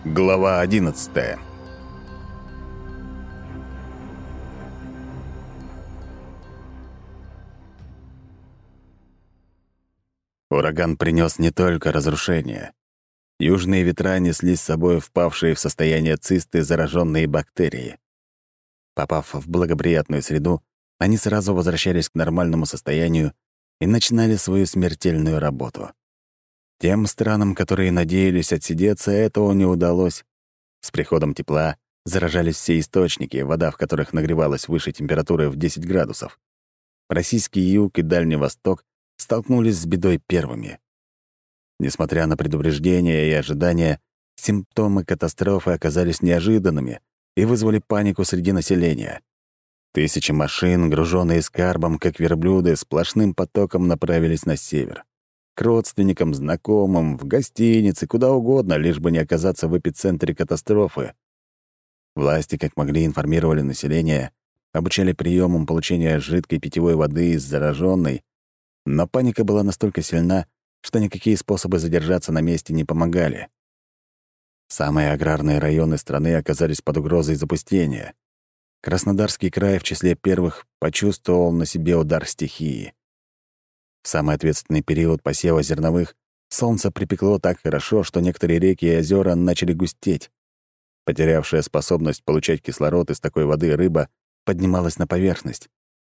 Глава 11. Ураган принес не только разрушения. Южные ветра несли с собой впавшие в состояние цисты зараженные бактерии. Попав в благоприятную среду, они сразу возвращались к нормальному состоянию и начинали свою смертельную работу. Тем странам, которые надеялись отсидеться, этого не удалось. С приходом тепла заражались все источники, вода в которых нагревалась выше температуры в 10 градусов. Российский юг и Дальний Восток столкнулись с бедой первыми. Несмотря на предупреждения и ожидания, симптомы катастрофы оказались неожиданными и вызвали панику среди населения. Тысячи машин, груженные скарбом, как верблюды, сплошным потоком направились на север. К родственникам, знакомым, в гостиницы, куда угодно, лишь бы не оказаться в эпицентре катастрофы. Власти, как могли, информировали население, обучали приемам получения жидкой питьевой воды из зараженной, но паника была настолько сильна, что никакие способы задержаться на месте не помогали. Самые аграрные районы страны оказались под угрозой запустения. Краснодарский край в числе первых почувствовал на себе удар стихии. В самый ответственный период посева зерновых солнце припекло так хорошо, что некоторые реки и озера начали густеть. Потерявшая способность получать кислород из такой воды рыба поднималась на поверхность.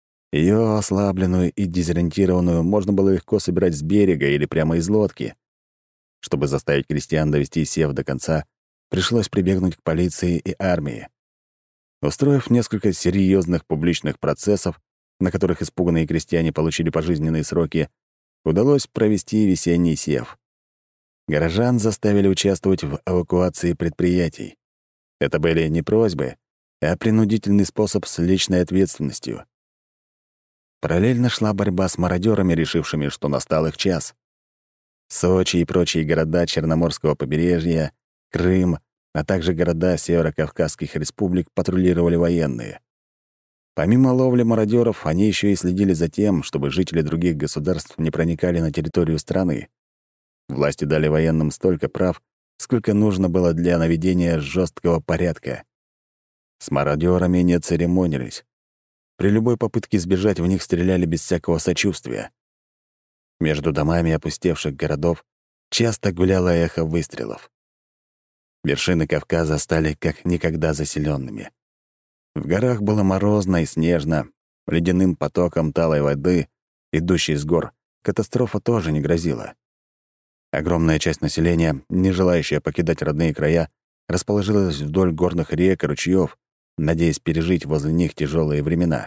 Ее ослабленную и дезориентированную можно было легко собирать с берега или прямо из лодки. Чтобы заставить крестьян довести сев до конца, пришлось прибегнуть к полиции и армии. Устроив несколько серьезных публичных процессов, на которых испуганные крестьяне получили пожизненные сроки, удалось провести весенний сев. Горожан заставили участвовать в эвакуации предприятий. Это были не просьбы, а принудительный способ с личной ответственностью. Параллельно шла борьба с мародерами, решившими, что настал их час. Сочи и прочие города Черноморского побережья, Крым, а также города северокавказских республик патрулировали военные. Помимо ловли мародеров, они еще и следили за тем, чтобы жители других государств не проникали на территорию страны. Власти дали военным столько прав, сколько нужно было для наведения жесткого порядка. С мародерами не церемонились. При любой попытке сбежать в них стреляли без всякого сочувствия. Между домами опустевших городов часто гуляло эхо выстрелов. Вершины Кавказа стали как никогда заселенными. В горах было морозно и снежно, ледяным потоком талой воды, идущей с гор, катастрофа тоже не грозила. Огромная часть населения, не желающая покидать родные края, расположилась вдоль горных рек и ручьёв, надеясь пережить возле них тяжелые времена.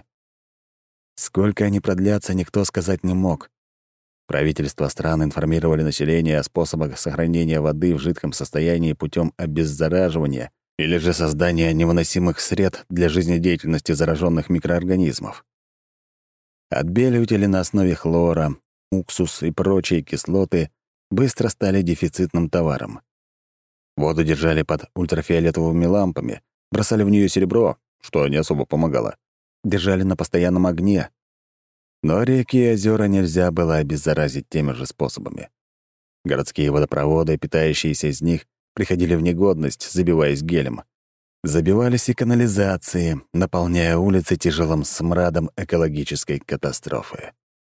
Сколько они продлятся, никто сказать не мог. Правительства стран информировали население о способах сохранения воды в жидком состоянии путем обеззараживания или же создания невыносимых сред для жизнедеятельности зараженных микроорганизмов. Отбеливатели на основе хлора, уксус и прочие кислоты быстро стали дефицитным товаром. Воду держали под ультрафиолетовыми лампами, бросали в нее серебро, что не особо помогало, держали на постоянном огне. Но реки и озера нельзя было обеззаразить теми же способами. Городские водопроводы, питающиеся из них, приходили в негодность, забиваясь гелем. Забивались и канализации, наполняя улицы тяжелым смрадом экологической катастрофы.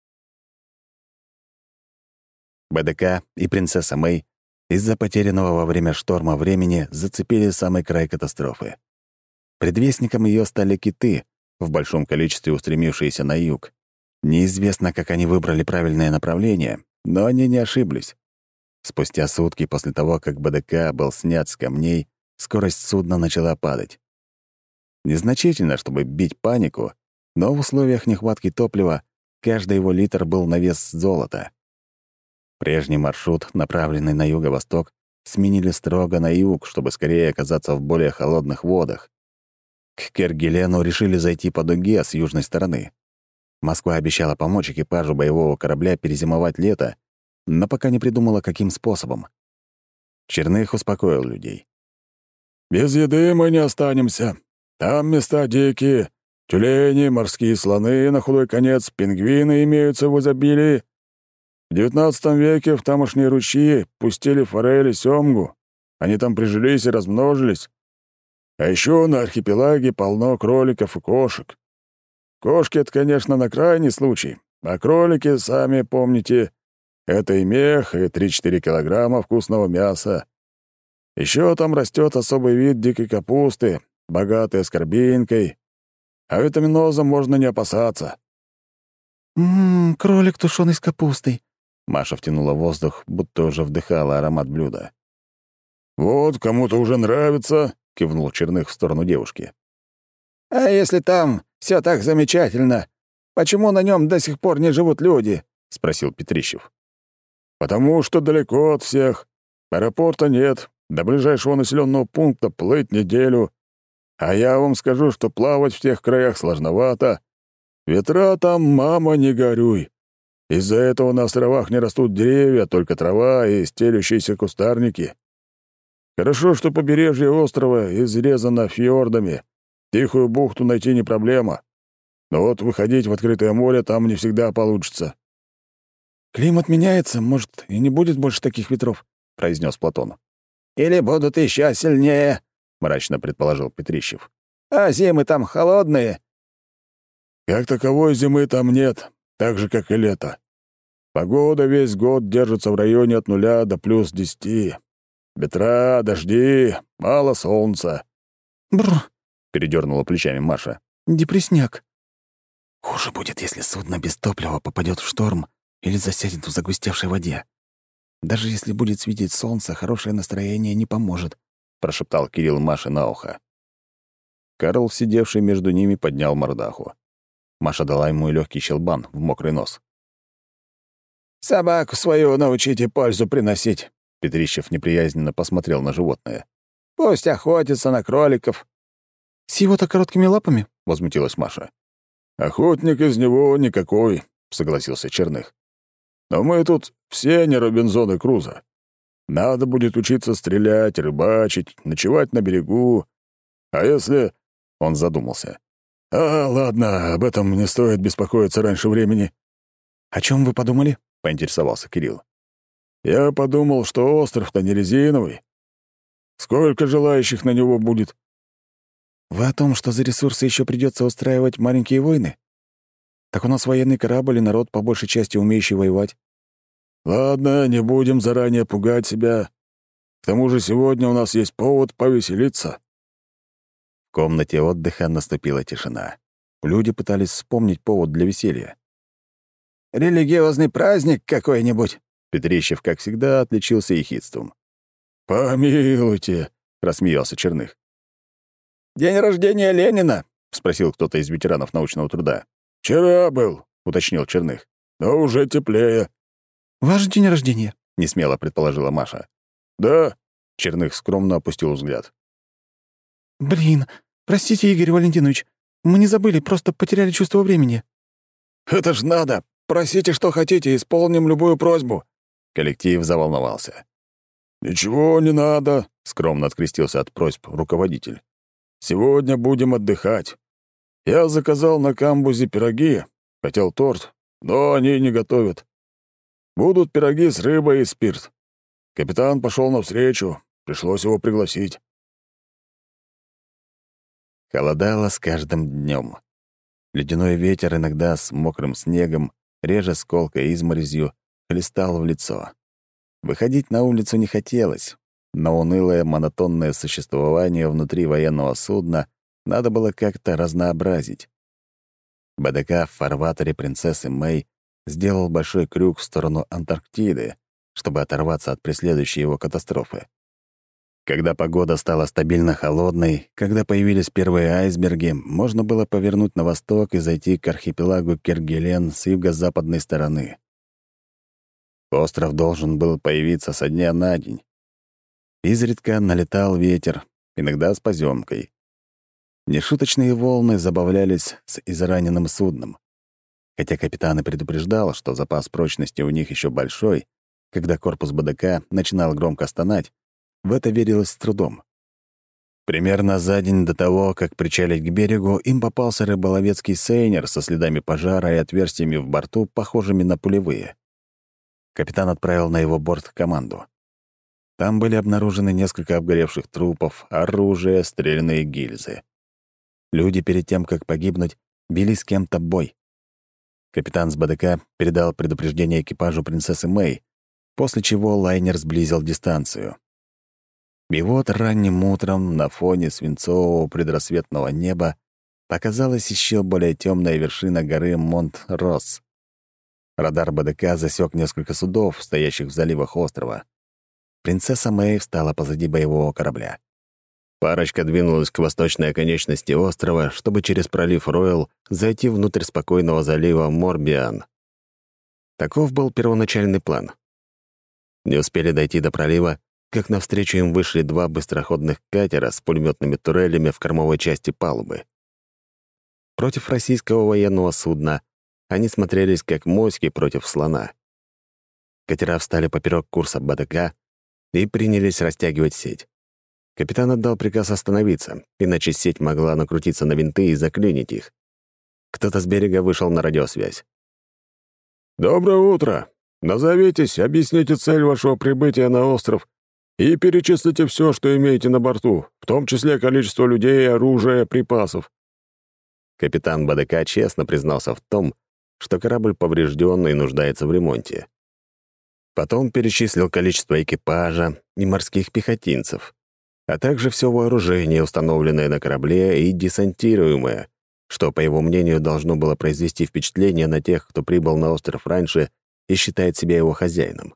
БДК и принцесса Мэй из-за потерянного во время шторма времени зацепили самый край катастрофы. Предвестником ее стали киты, в большом количестве устремившиеся на юг. Неизвестно, как они выбрали правильное направление, но они не ошиблись. Спустя сутки после того, как БДК был снят с камней, скорость судна начала падать. Незначительно, чтобы бить панику, но в условиях нехватки топлива каждый его литр был на вес золота. Прежний маршрут, направленный на юго-восток, сменили строго на юг, чтобы скорее оказаться в более холодных водах. К Кергелену решили зайти по дуге с южной стороны. Москва обещала помочь экипажу боевого корабля перезимовать лето, но пока не придумала, каким способом. Черных успокоил людей. «Без еды мы не останемся. Там места дикие. Тюлени, морские слоны, на худой конец, пингвины имеются в изобилии. В XIX веке в тамошние ручьи пустили форель и сёмгу. Они там прижились и размножились. А еще на архипелаге полно кроликов и кошек. Кошки — это, конечно, на крайний случай, а кролики, сами помните, это и мех, и 3-4 килограмма вкусного мяса. Еще там растет особый вид дикой капусты, богатый аскорбинкой, а витаминоза можно не опасаться. Кролик, тушеный с капустой». Маша втянула воздух, будто уже вдыхала аромат блюда. «Вот, кому-то уже нравится», — кивнул Черных в сторону девушки. «А если там все так замечательно, почему на нем до сих пор не живут люди?» — спросил Петрищев. «Потому что далеко от всех. Аэропорта нет, до ближайшего населенного пункта плыть неделю. А я вам скажу, что плавать в тех краях сложновато. Ветра там, мама, не горюй. Из-за этого на островах не растут деревья, только трава и стелющиеся кустарники. Хорошо, что побережье острова изрезано фьордами. Тихую бухту найти не проблема. Но вот выходить в открытое море там не всегда получится». «Климат меняется, может, и не будет больше таких ветров», — произнес Платон. «Или будут еще сильнее», — мрачно предположил Петрищев. «А зимы там холодные». «Как таковой зимы там нет, так же, как и лето. Погода весь год держится в районе от 0 до +10. Ветра, дожди, мало солнца». «Бррр», — передернула плечами Маша. «Депресняк». «Хуже будет, если судно без топлива попадет в шторм или засядет в загустевшей воде. Даже если будет светить солнце, хорошее настроение не поможет», — прошептал Кирилл Маше на ухо. Карл, сидевший между ними, поднял мордаху. Маша дала ему легкий щелбан в мокрый нос. «Собаку свою научите пользу приносить», — Петрищев неприязненно посмотрел на животное. «Пусть охотится на кроликов». «С его-то короткими лапами?» — возмутилась Маша. «Охотник из него никакой», — согласился Черных. «Но мы тут все не Робинзоны Крузо. Надо будет учиться стрелять, рыбачить, ночевать на берегу. А если...» — он задумался. Ладно, об этом не стоит беспокоиться раньше времени». «О чем вы подумали?» — поинтересовался Кирилл. «Я подумал, что остров-то не резиновый. Сколько желающих на него будет?» «Вы о том, что за ресурсы еще придется устраивать маленькие войны? Так у нас военный корабль и народ, по большей части умеющий воевать». «Ладно, не будем заранее пугать себя. К тому же сегодня у нас есть повод повеселиться». В комнате отдыха наступила тишина. Люди пытались вспомнить повод для веселья. «Религиозный праздник какой-нибудь?» Петрищев, как всегда, отличился ехидством. «Помилуйте», — рассмеялся Черных. «День рождения Ленина?» — спросил кто-то из ветеранов научного труда. «Вчера был», — уточнил Черных. «Но уже теплее». «Ваш день рождения?» — несмело предположила Маша. «Да», — Черных скромно опустил взгляд. «Блин, простите, Игорь Валентинович, мы не забыли, просто потеряли чувство времени». «Это ж надо! Просите, что хотите, исполним любую просьбу». Коллектив заволновался. «Ничего не надо», — скромно открестился от просьб руководитель. «Сегодня будем отдыхать. Я заказал на камбузе пироги, хотел торт, но они не готовят. Будут пироги с рыбой и спирт. Капитан пошел навстречу, пришлось его пригласить». Холодало с каждым днем. Ледяной ветер, иногда с мокрым снегом, реже с колкой изморозью, хлестал в лицо. Выходить на улицу не хотелось, но унылое монотонное существование внутри военного судна надо было как-то разнообразить. БДК в фарватере принцессы Мэй сделал большой крюк в сторону Антарктиды, чтобы оторваться от преследующей его катастрофы. Когда погода стала стабильно холодной, когда появились первые айсберги, можно было повернуть на восток и зайти к архипелагу Кергелен с юго-западной стороны. Остров должен был появиться со дня на день. Изредка налетал ветер, иногда с поземкой. Нешуточные волны забавлялись с израненным судном. Хотя капитан и предупреждал, что запас прочности у них еще большой, когда корпус БДК начинал громко стонать, в это верилось с трудом. Примерно за день до того, как причалить к берегу, им попался рыболовецкий сейнер со следами пожара и отверстиями в борту, похожими на пулевые. Капитан отправил на его борт команду. Там были обнаружены несколько обгоревших трупов, оружие, стрелянные гильзы. Люди перед тем, как погибнуть, вели с кем-то бой. Капитан с БДК передал предупреждение экипажу принцессы Мэй, после чего лайнер сблизил дистанцию. И вот ранним утром на фоне свинцового предрассветного неба показалась еще более темная вершина горы Монт-Росс. Радар БДК засек несколько судов, стоящих в заливах острова. Принцесса Мэй встала позади боевого корабля. Парочка двинулась к восточной оконечности острова, чтобы через пролив Ройл зайти внутрь спокойного залива Морбиан. Таков был первоначальный план. Не успели дойти до пролива, как навстречу им вышли два быстроходных катера с пулеметными турелями в кормовой части палубы. Против российского военного судна они смотрелись как моськи против слона. Катера встали поперек курса БДК и принялись растягивать сеть. Капитан отдал приказ остановиться, иначе сеть могла накрутиться на винты и заклинить их. Кто-то с берега вышел на радиосвязь. «Доброе утро! Назовитесь, объясните цель вашего прибытия на остров и перечислите все, что имеете на борту, в том числе количество людей, оружия, припасов». Капитан БДК честно признался в том, что корабль поврежден и нуждается в ремонте. Потом перечислил количество экипажа и морских пехотинцев, а также все вооружение, установленное на корабле и десантируемое, что, по его мнению, должно было произвести впечатление на тех, кто прибыл на остров раньше и считает себя его хозяином.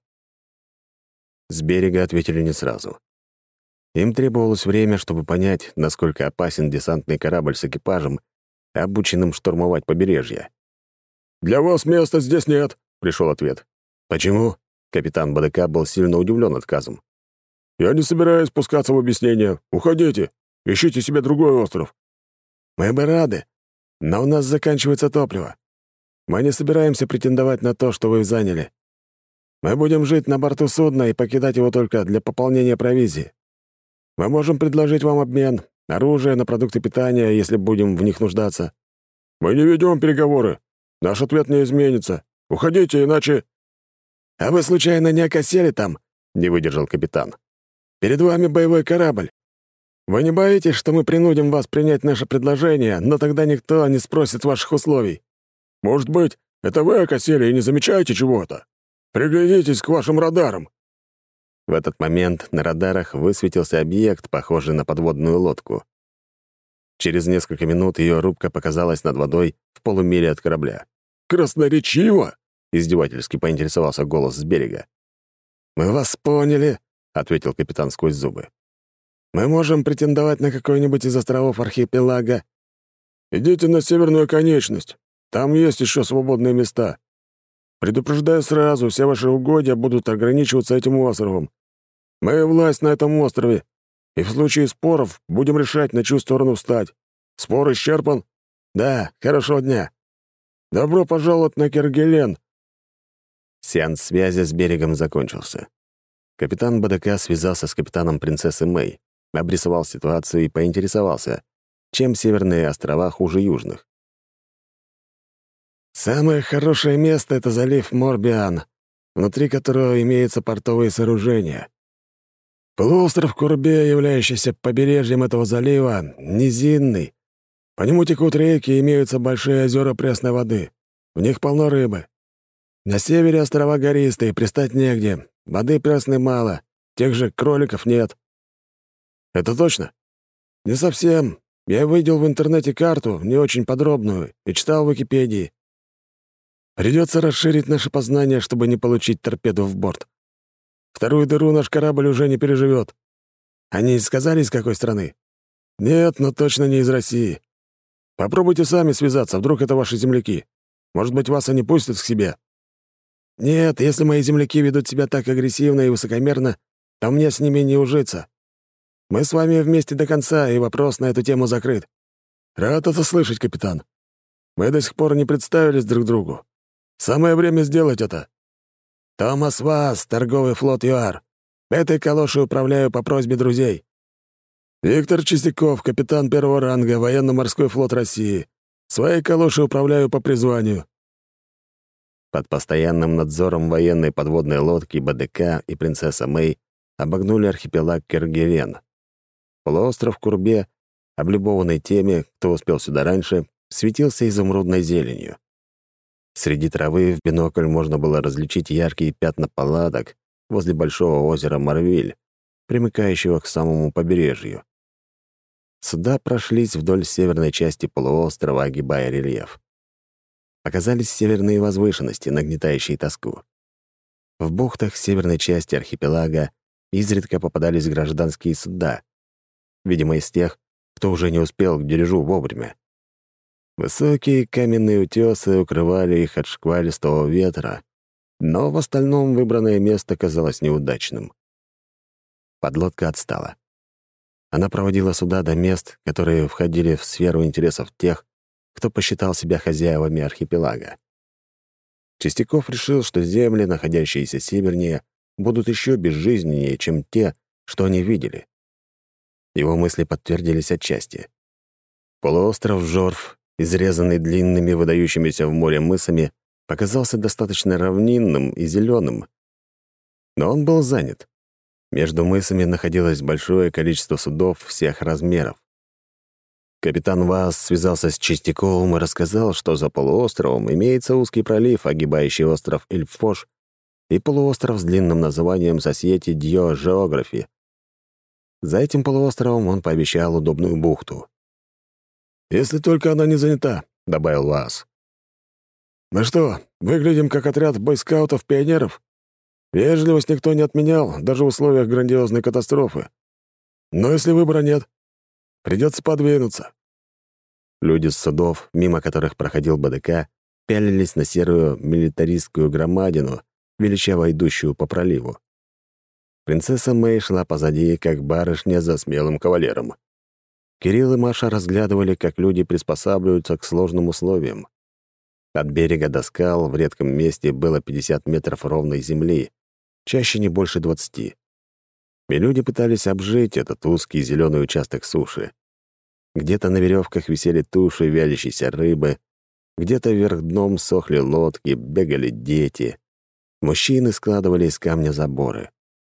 С берега ответили не сразу. Им требовалось время, чтобы понять, насколько опасен десантный корабль с экипажем, обученным штурмовать побережье. «Для вас места здесь нет», — пришел ответ. «Почему?» — капитан БДК был сильно удивлен отказом. «Я не собираюсь спускаться в объяснение. Уходите. Ищите себе другой остров». «Мы бы рады, но у нас заканчивается топливо. Мы не собираемся претендовать на то, что вы заняли. Мы будем жить на борту судна и покидать его только для пополнения провизии. Мы можем предложить вам обмен, оружие на продукты питания, если будем в них нуждаться». «Мы не ведем переговоры. Наш ответ не изменится. Уходите, иначе...» «А вы случайно не окосели там?» — не выдержал капитан. «Перед вами боевой корабль. Вы не боитесь, что мы принудим вас принять наше предложение, но тогда никто не спросит ваших условий?» «Может быть, это вы окосели и не замечаете чего-то? Приглядитесь к вашим радарам». В этот момент на радарах высветился объект, похожий на подводную лодку. Через несколько минут ее рубка показалась над водой в полумиле от корабля. «Красноречиво!» — издевательски поинтересовался голос с берега. «Мы вас поняли», — ответил капитан сквозь зубы. «Мы можем претендовать на какой-нибудь из островов архипелага». «Идите на северную конечность. Там есть еще свободные места. Предупреждаю сразу, все ваши угодья будут ограничиваться этим островом. Мы власть на этом острове, и в случае споров будем решать, на чью сторону встать. Спор исчерпан?» «Да, хорошего дня». «Добро пожаловать на Кергелен». Сеанс связи с берегом закончился. Капитан БДК связался с капитаном принцессы Мэй, обрисовал ситуацию и поинтересовался, чем северные острова хуже южных. «Самое хорошее место — это залив Морбиан, внутри которого имеются портовые сооружения. Полуостров Курбе, являющийся побережьем этого залива, низинный. По нему текут реки и имеются большие озера пресной воды. В них полно рыбы. На севере острова гористые, пристать негде, воды пресной мало, тех же кроликов нет». «Это точно?» «Не совсем. Я видел в интернете карту, не очень подробную, и читал в Википедии. Придется расширить наши познания, чтобы не получить торпеду в борт. Вторую дыру наш корабль уже не переживет. Они сказали, из какой страны? Нет, но точно не из России. Попробуйте сами связаться, вдруг это ваши земляки. Может быть, вас они пустят к себе. Нет, если мои земляки ведут себя так агрессивно и высокомерно, то мне с ними не ужиться. Мы с вами вместе до конца, и вопрос на эту тему закрыт. Рад это слышать, капитан. Мы до сих пор не представились друг другу. Самое время сделать это. Томас Вас, торговый флот ЮАР. Этой калошей управляю по просьбе друзей. Виктор Чистяков, капитан первого ранга, военно-морской флот России. Своей калошей управляю по призванию». Под постоянным надзором военной подводной лодки БДК и принцесса Мэй обогнули архипелаг Кергевен. Полуостров Курбе, облюбованный теми, кто успел сюда раньше, светился изумрудной зеленью. Среди травы в бинокль можно было различить яркие пятна палаток возле большого озера Марвиль, примыкающего к самому побережью. Суда прошлись вдоль северной части полуострова, огибая рельеф. Показались северные возвышенности, нагнетающие тоску. В бухтах северной части архипелага изредка попадались гражданские суда, видимо, из тех, кто уже не успел к дележу вовремя. Высокие каменные утесы укрывали их от шквалистого ветра, но в остальном выбранное место казалось неудачным. Подлодка отстала. Она проводила суда до мест, которые входили в сферу интересов тех, кто посчитал себя хозяевами архипелага. Чистяков решил, что земли, находящиеся севернее, будут еще безжизненнее, чем те, что они видели. Его мысли подтвердились отчасти. Полуостров Жорф, изрезанный длинными выдающимися в море мысами, показался достаточно равнинным и зеленым. Но он был занят. Между мысами находилось большое количество судов всех размеров. Капитан Ваас связался с Чистяковым и рассказал, что за полуостровом имеется узкий пролив, огибающий остров Ильфош, и полуостров с длинным названием Сосьети-Дьо-Жеографи. За этим полуостровом он пообещал удобную бухту. «Если только она не занята», — добавил Ваас. «Мы что, выглядим как отряд бойскаутов-пионеров? Вежливость никто не отменял, даже в условиях грандиозной катастрофы. Но если выбора нет, придется подвинуться». Люди с судов, мимо которых проходил БДК, пялились на серую милитаристскую громадину, величаво идущую по проливу. Принцесса Мэй шла позади, как барышня за смелым кавалером. Кирилл и Маша разглядывали, как люди приспосабливаются к сложным условиям. От берега до скал в редком месте было 50 метров ровной земли, чаще не больше 20. И люди пытались обжить этот узкий зеленый участок суши. Где-то на веревках висели туши вялящейся рыбы, где-то вверх дном сохли лодки, бегали дети. Мужчины складывали из камня заборы.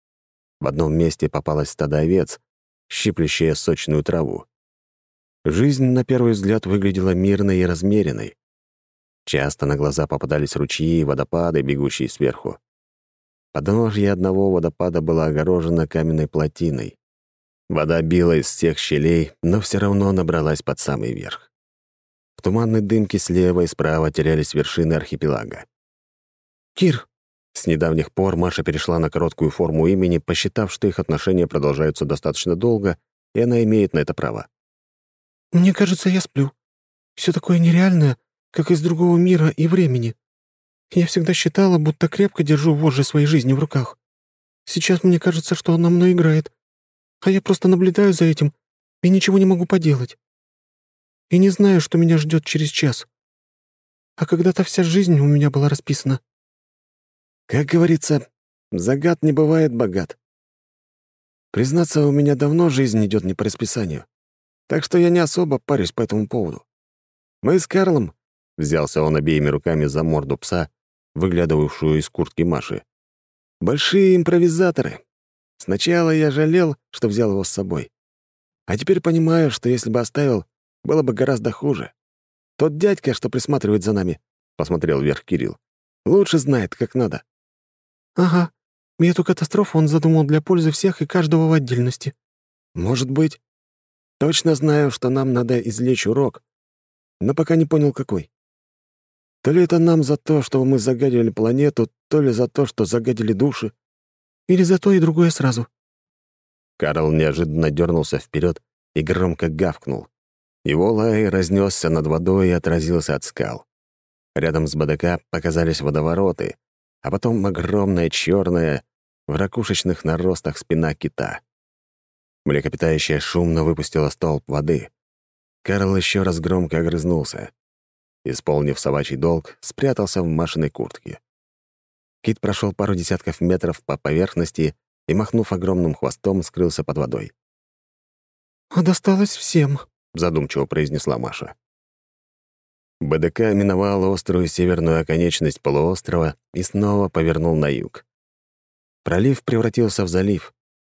В одном месте попалось стадо овец, щиплющее сочную траву. Жизнь, на первый взгляд, выглядела мирной и размеренной. Часто на глаза попадались ручьи и водопады, бегущие сверху. Подножье одного водопада было огорожено каменной плотиной. Вода била из всех щелей, но все равно набралась под самый верх. В туманной дымке слева и справа терялись вершины архипелага. «Кир!» С недавних пор Маша перешла на короткую форму имени, посчитав, что их отношения продолжаются достаточно долго, и она имеет на это право. «Мне кажется, я сплю. Все такое нереальное, как из другого мира и времени. Я всегда считала, будто крепко держу вожжи своей жизни в руках. Сейчас мне кажется, что она мной играет, а я просто наблюдаю за этим и ничего не могу поделать. И не знаю, что меня ждет через час. А когда-то вся жизнь у меня была расписана». Как говорится, загад не бывает богат. Признаться, у меня давно жизнь идет не по расписанию, так что я не особо парюсь по этому поводу. Мы с Карлом, — взялся он обеими руками за морду пса, выглядывавшую из куртки Маши, — большие импровизаторы. Сначала я жалел, что взял его с собой. А теперь понимаю, что если бы оставил, было бы гораздо хуже. Тот дядька, что присматривает за нами, — посмотрел вверх Кирилл, — лучше знает, как надо. «Ага, и эту катастрофу он задумал для пользы всех и каждого в отдельности». «Может быть. Точно знаю, что нам надо извлечь урок, но пока не понял, какой. То ли это нам за то, что мы загадили планету, то ли за то, что загадили души. Или за то и другое сразу». Карл неожиданно дернулся вперед и громко гавкнул. Его лай разнесся над водой и отразился от скал. Рядом с БДК показались водовороты, а потом огромная черная в ракушечных наростах спина кита. Млекопитающее шумно выпустило столб воды. Карл еще раз громко огрызнулся. Исполнив собачий долг, спрятался в Машиной куртке. Кит прошел пару десятков метров по поверхности и, махнув огромным хвостом, скрылся под водой. «А досталось всем», — задумчиво произнесла Маша. БДК миновал острую северную оконечность полуострова и снова повернул на юг. Пролив превратился в залив.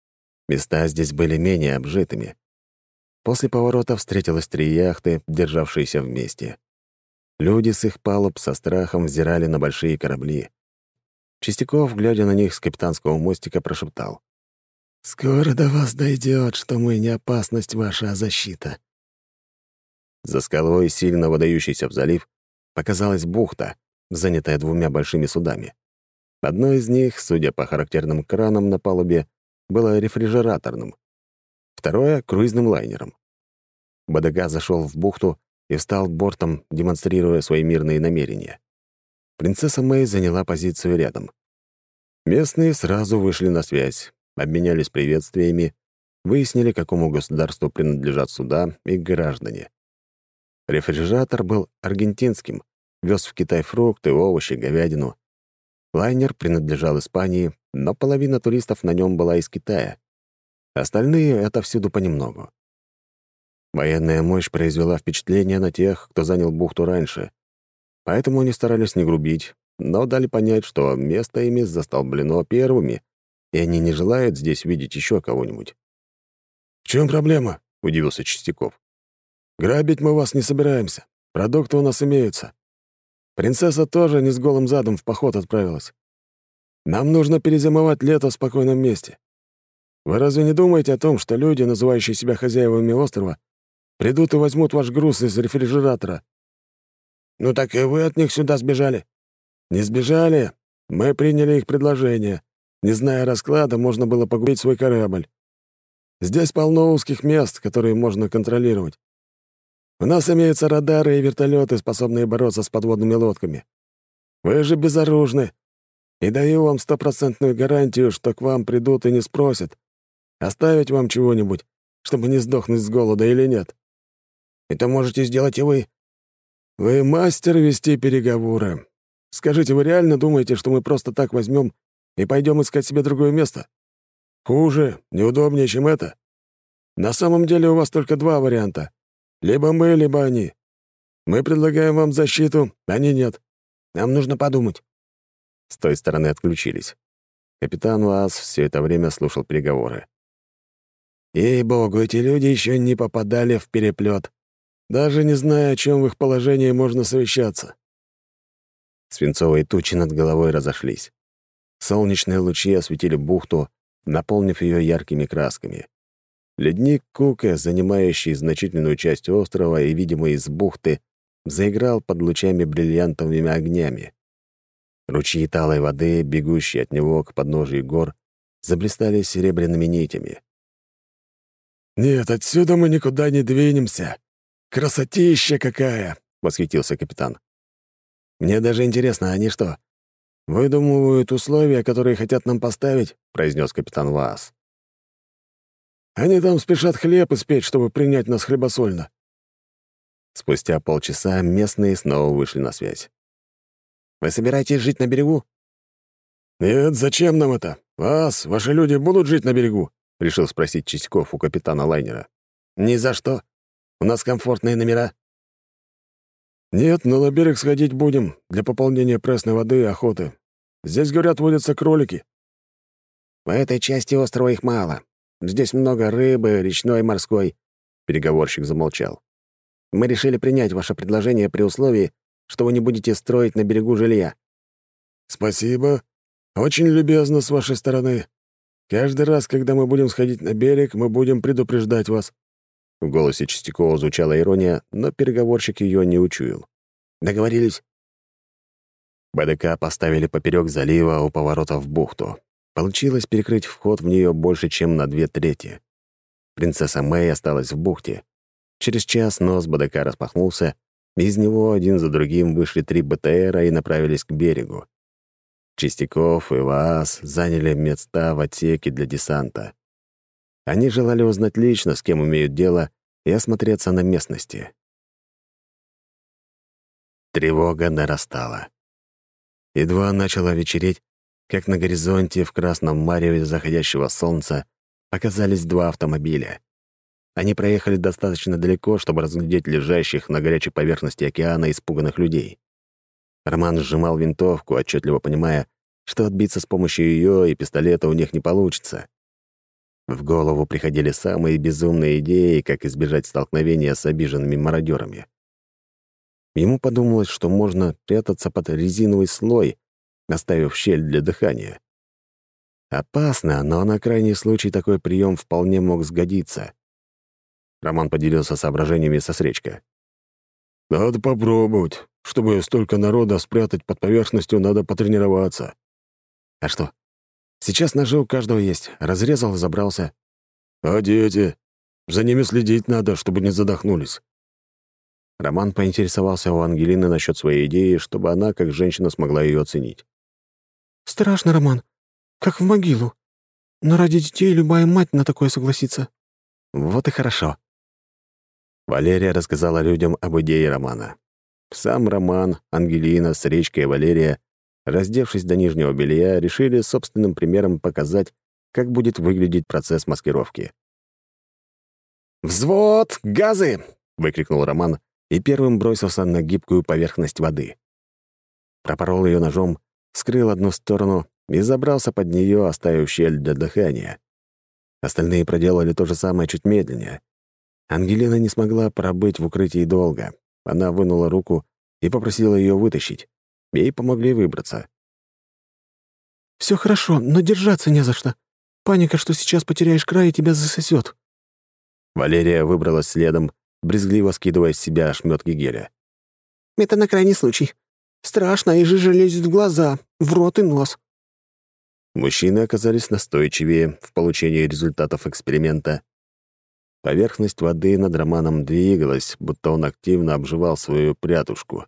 Места здесь были менее обжитыми. После поворота встретилось 3 яхты, державшиеся вместе. Люди с их палуб со страхом взирали на большие корабли. Чистяков, глядя на них с капитанского мостика, прошептал: «Скоро до вас дойдет, что мы не опасность ваша, а защита». За скалой, сильно выдающейся в залив, показалась бухта, занятая 2 большими судами. Одно из них, судя по характерным кранам на палубе, было рефрижераторным, второе — круизным лайнером. БДК зашел в бухту и встал бортом, демонстрируя свои мирные намерения. Принцесса Мэй заняла позицию рядом. Местные сразу вышли на связь, обменялись приветствиями, выяснили, какому государству принадлежат суда и граждане. Рефрижератор был аргентинским, вез в Китай фрукты, овощи, говядину. Лайнер принадлежал Испании, но половина туристов на нем была из Китая. Остальные — отовсюду понемногу. Военная мощь произвела впечатление на тех, кто занял бухту раньше, поэтому они старались не грубить, но дали понять, что место ими застолблено первыми, и они не желают здесь видеть еще кого-нибудь. «В чем проблема?» — удивился Чистяков. «Грабить мы вас не собираемся. Продукты у нас имеются. Принцесса тоже не с голым задом в поход отправилась. Нам нужно перезимовать лето в спокойном месте. Вы разве не думаете о том, что люди, называющие себя хозяевами острова, придут и возьмут ваш груз из рефрижератора?» «Ну так и вы от них сюда сбежали». «Не сбежали. Мы приняли их предложение. Не зная расклада, можно было погубить свой корабль. Здесь полно узких мест, которые можно контролировать. У нас имеются радары и вертолеты, способные бороться с подводными лодками. Вы же безоружны. И даю вам 100% гарантию, что к вам придут и не спросят, оставить вам чего-нибудь, чтобы не сдохнуть с голода или нет. Это можете сделать и вы. Вы мастер вести переговоры. Скажите, вы реально думаете, что мы просто так возьмем и пойдем искать себе другое место? Хуже, неудобнее, чем это. На самом деле у вас только 2 варианта. Либо мы, либо они. Мы предлагаем вам защиту, они нет. Нам нужно подумать». С той стороны отключились. Капитан Уаз все это время слушал переговоры. «Ей-богу, эти люди еще не попадали в переплет, даже не зная, о чем в их положении можно совещаться». Свинцовые тучи над головой разошлись. Солнечные лучи осветили бухту, наполнив ее яркими красками. Ледник Кука, занимающий значительную часть острова и видимый из бухты, заиграл под лучами бриллиантовыми огнями. Ручьи талой воды, бегущие от него к подножию гор, заблистали серебряными нитями. «Нет, отсюда мы никуда не двинемся. Красотища какая!» — восхитился капитан. «Мне даже интересно, они что, выдумывают условия, которые хотят нам поставить?» — произнес капитан Ваас. «Они там спешат хлеб испечь, чтобы принять нас хлебосольно». Спустя полчаса местные снова вышли на связь. «Вы собираетесь жить на берегу?» «Нет, зачем нам это? Ваши люди будут жить на берегу?» — решил спросить Чистяков у капитана лайнера. «Ни за что. У нас комфортные номера». «Нет, но на берег сходить будем для пополнения пресной воды и охоты. Здесь, говорят, водятся кролики». «В этой части острова их мало. Здесь много рыбы, речной и морской», — переговорщик замолчал. «Мы решили принять ваше предложение при условии, что вы не будете строить на берегу жилья». «Спасибо. Очень любезно с вашей стороны. Каждый раз, когда мы будем сходить на берег, мы будем предупреждать вас». В голосе Чистякова звучала ирония, но переговорщик ее не учуял. «Договорились?» БДК поставили поперек залива у поворота в бухту. Получилось перекрыть вход в нее больше, чем на 2/3. Принцесса Мэй осталась в бухте. Через час нос БДК распахнулся, и из него один за другим вышли 3 БТРа и направились к берегу. Чистяков и Ваас заняли места в отсеке для десанта. Они желали узнать лично, с кем имеют дело, и осмотреться на местности. Тревога нарастала. Едва начало вечереть, как на горизонте в красном мареве заходящего солнца показались 2 автомобиля. Они проехали достаточно далеко, чтобы разглядеть лежащих на горячей поверхности океана испуганных людей. Роман сжимал винтовку, отчетливо понимая, что отбиться с помощью ее и пистолета у них не получится. В голову приходили самые безумные идеи, как избежать столкновения с обиженными мародерами. Ему подумалось, что можно прятаться под резиновый слой, оставив щель для дыхания. Опасно, но на крайний случай такой прием вполне мог сгодиться. Роман поделился соображениями со Сречко. «Надо попробовать. Чтобы столько народа спрятать под поверхностью, надо потренироваться». «А что? Сейчас ножи у каждого есть. Разрезал и забрался». «А дети? За ними следить надо, чтобы не задохнулись». Роман поинтересовался у Ангелины насчет своей идеи, чтобы она, как женщина, смогла ее оценить. «Страшно, Роман. Как в могилу. Но ради детей любая мать на такое согласится». «Вот и хорошо». Валерия рассказала людям об идее Романа. Сам Роман, Ангелина, Сречка и Валерия, раздевшись до нижнего белья, решили собственным примером показать, как будет выглядеть процесс маскировки. «Взвод! Газы!» — выкрикнул Роман и первым бросился на гибкую поверхность воды. Пропорол ее ножом, вскрыл одну сторону и забрался под нее, оставив щель для дыхания. Остальные проделали то же самое чуть медленнее. Ангелина не смогла пробыть в укрытии долго. Она вынула руку и попросила ее вытащить. Ей помогли выбраться. «Все хорошо, но держаться не за что. Паника, что сейчас потеряешь край, и тебя засосет». Валерия выбралась следом, брезгливо скидывая с себя ошметки геля. «Это на крайний случай. Страшно, и жижа лезет в глаза, в рот и нос». Мужчины оказались настойчивее в получении результатов эксперимента. Поверхность воды над Романом двигалась, будто он активно обживал свою прятушку.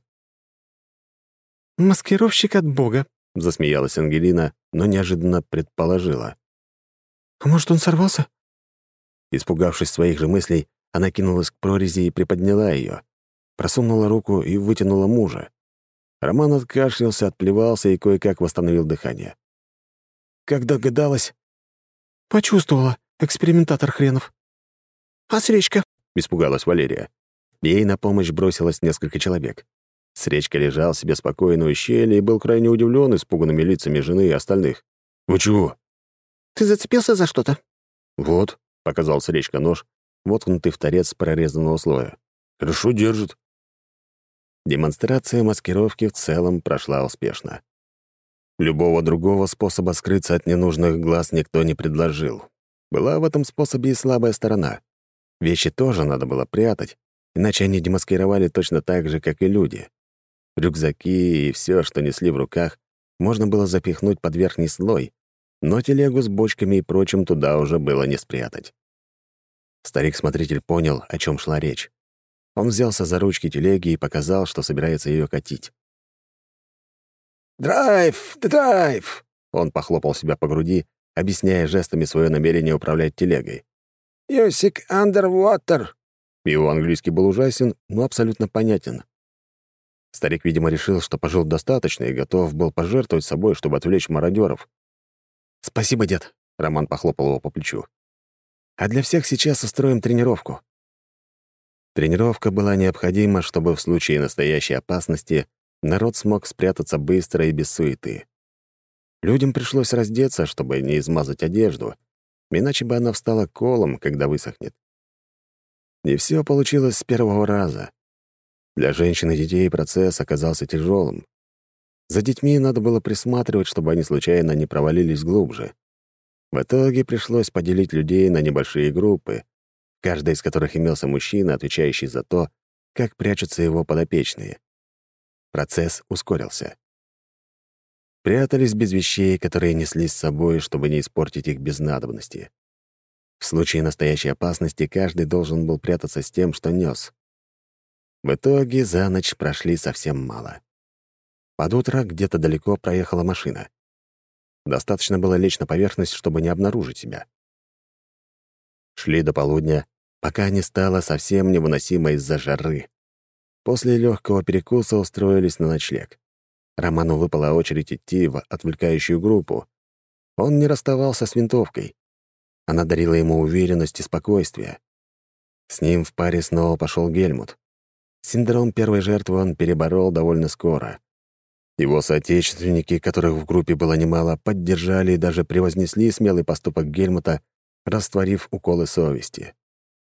«Маскировщик от Бога», — засмеялась Ангелина, но неожиданно предположила. «А может, он сорвался?» Испугавшись своих же мыслей, она кинулась к прорези и приподняла ее, просунула руку и вытянула мужа. Роман откашлялся, отплевался и кое-как восстановил дыхание. «Как догадалась?» «Почувствовала, экспериментатор хренов». «А Сречка?» — испугалась Валерия. Ей на помощь бросилось несколько человек. Сречка лежал себе спокойно у щели и был крайне удивлен испуганными лицами жены и остальных. «Вы чего?» «Ты зацепился за что-то?» «Вот», — показал Сречка нож, воткнутый в торец прорезанного слоя. «Хорошо держит». Демонстрация маскировки в целом прошла успешно. Любого другого способа скрыться от ненужных глаз никто не предложил. Была в этом способе и слабая сторона. Вещи тоже надо было прятать, иначе они демаскировали точно так же, как и люди. Рюкзаки и все, что несли в руках, можно было запихнуть под верхний слой, но телегу с бочками и прочим туда уже было не спрятать. Старик-смотритель понял, о чем шла речь. Он взялся за ручки телеги и показал, что собирается ее катить. «Драйв! Драйв!» Он похлопал себя по груди, объясняя жестами свое намерение управлять телегой. «Юсик underwater!» Его английский был ужасен, но абсолютно понятен. Старик, видимо, решил, что пожил достаточно и готов был пожертвовать собой, чтобы отвлечь мародеров. «Спасибо, дед», — Роман похлопал его по плечу. «А для всех сейчас устроим тренировку». Тренировка была необходима, чтобы в случае настоящей опасности народ смог спрятаться быстро и без суеты. Людям пришлось раздеться, чтобы не измазать одежду, иначе бы она встала колом, когда высохнет. И все получилось с первого раза. Для женщин и детей процесс оказался тяжелым. За детьми надо было присматривать, чтобы они случайно не провалились глубже. В итоге пришлось поделить людей на небольшие группы, каждая из которых имелся мужчина, отвечающий за то, как прячутся его подопечные. Процесс ускорился. Прятались без вещей, которые несли с собой, чтобы не испортить их без надобности. В случае настоящей опасности каждый должен был прятаться с тем, что нес. В итоге за ночь прошли совсем мало. Под утро где-то далеко проехала машина. Достаточно было лечь на поверхность, чтобы не обнаружить себя. Шли до полудня, пока не стало совсем невыносимо из-за жары. После легкого перекуса устроились на ночлег. Роману выпала очередь идти в отвлекающую группу. Он не расставался с винтовкой. Она дарила ему уверенность и спокойствие. С ним в паре снова пошел Гельмут. Синдром первой жертвы он переборол довольно скоро. Его соотечественники, которых в группе было немало, поддержали и даже превознесли смелый поступок Гельмута, растворив уколы совести.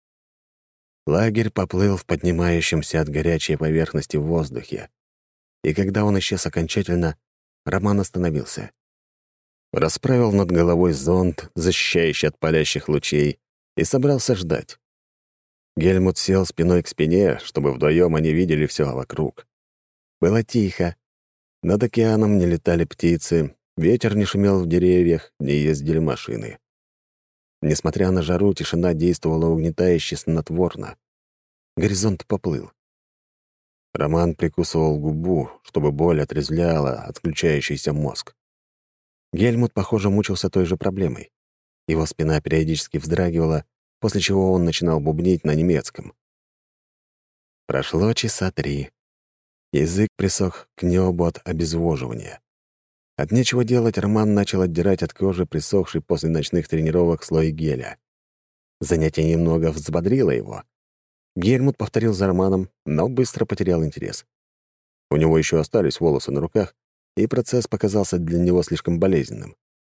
Лагерь поплыл в поднимающемся от горячей поверхности в воздухе. И когда он исчез окончательно, Роман остановился. Расправил над головой зонт, защищающий от палящих лучей, и собрался ждать. Гельмут сел спиной к спине, чтобы вдвоем они видели все вокруг. Было тихо. Над океаном не летали птицы, ветер не шумел в деревьях, не ездили машины. Несмотря на жару, тишина действовала угнетающе снотворно. Горизонт поплыл. Роман прикусывал губу, чтобы боль отрезвляла отключающийся мозг. Гельмут, похоже, мучился той же проблемой. Его спина периодически вздрагивала, после чего он начинал бубнить на немецком. Прошло часа 3. Язык присох к небу от обезвоживания. От нечего делать Роман начал отдирать от кожи присохший после ночных тренировок слой геля. Занятие немного взбодрило его. Гельмут повторил за Романом, но быстро потерял интерес. У него еще остались волосы на руках, и процесс показался для него слишком болезненным.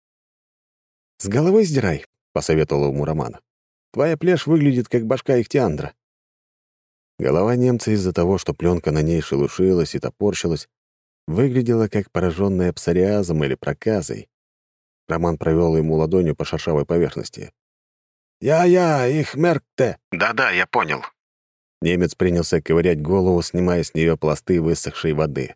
«С головы сдирай», — посоветовал ему Роман. «Твоя плешь выглядит, как башка ихтиандра». Голова немца из-за того, что пленка на ней шелушилась и топорщилась, выглядела как пораженная псориазом или проказой. Роман провел ему ладонью по шершавой поверхности. «Я, их меркте!» «Да-да, я понял». Немец принялся ковырять голову, снимая с нее пласты высохшей воды.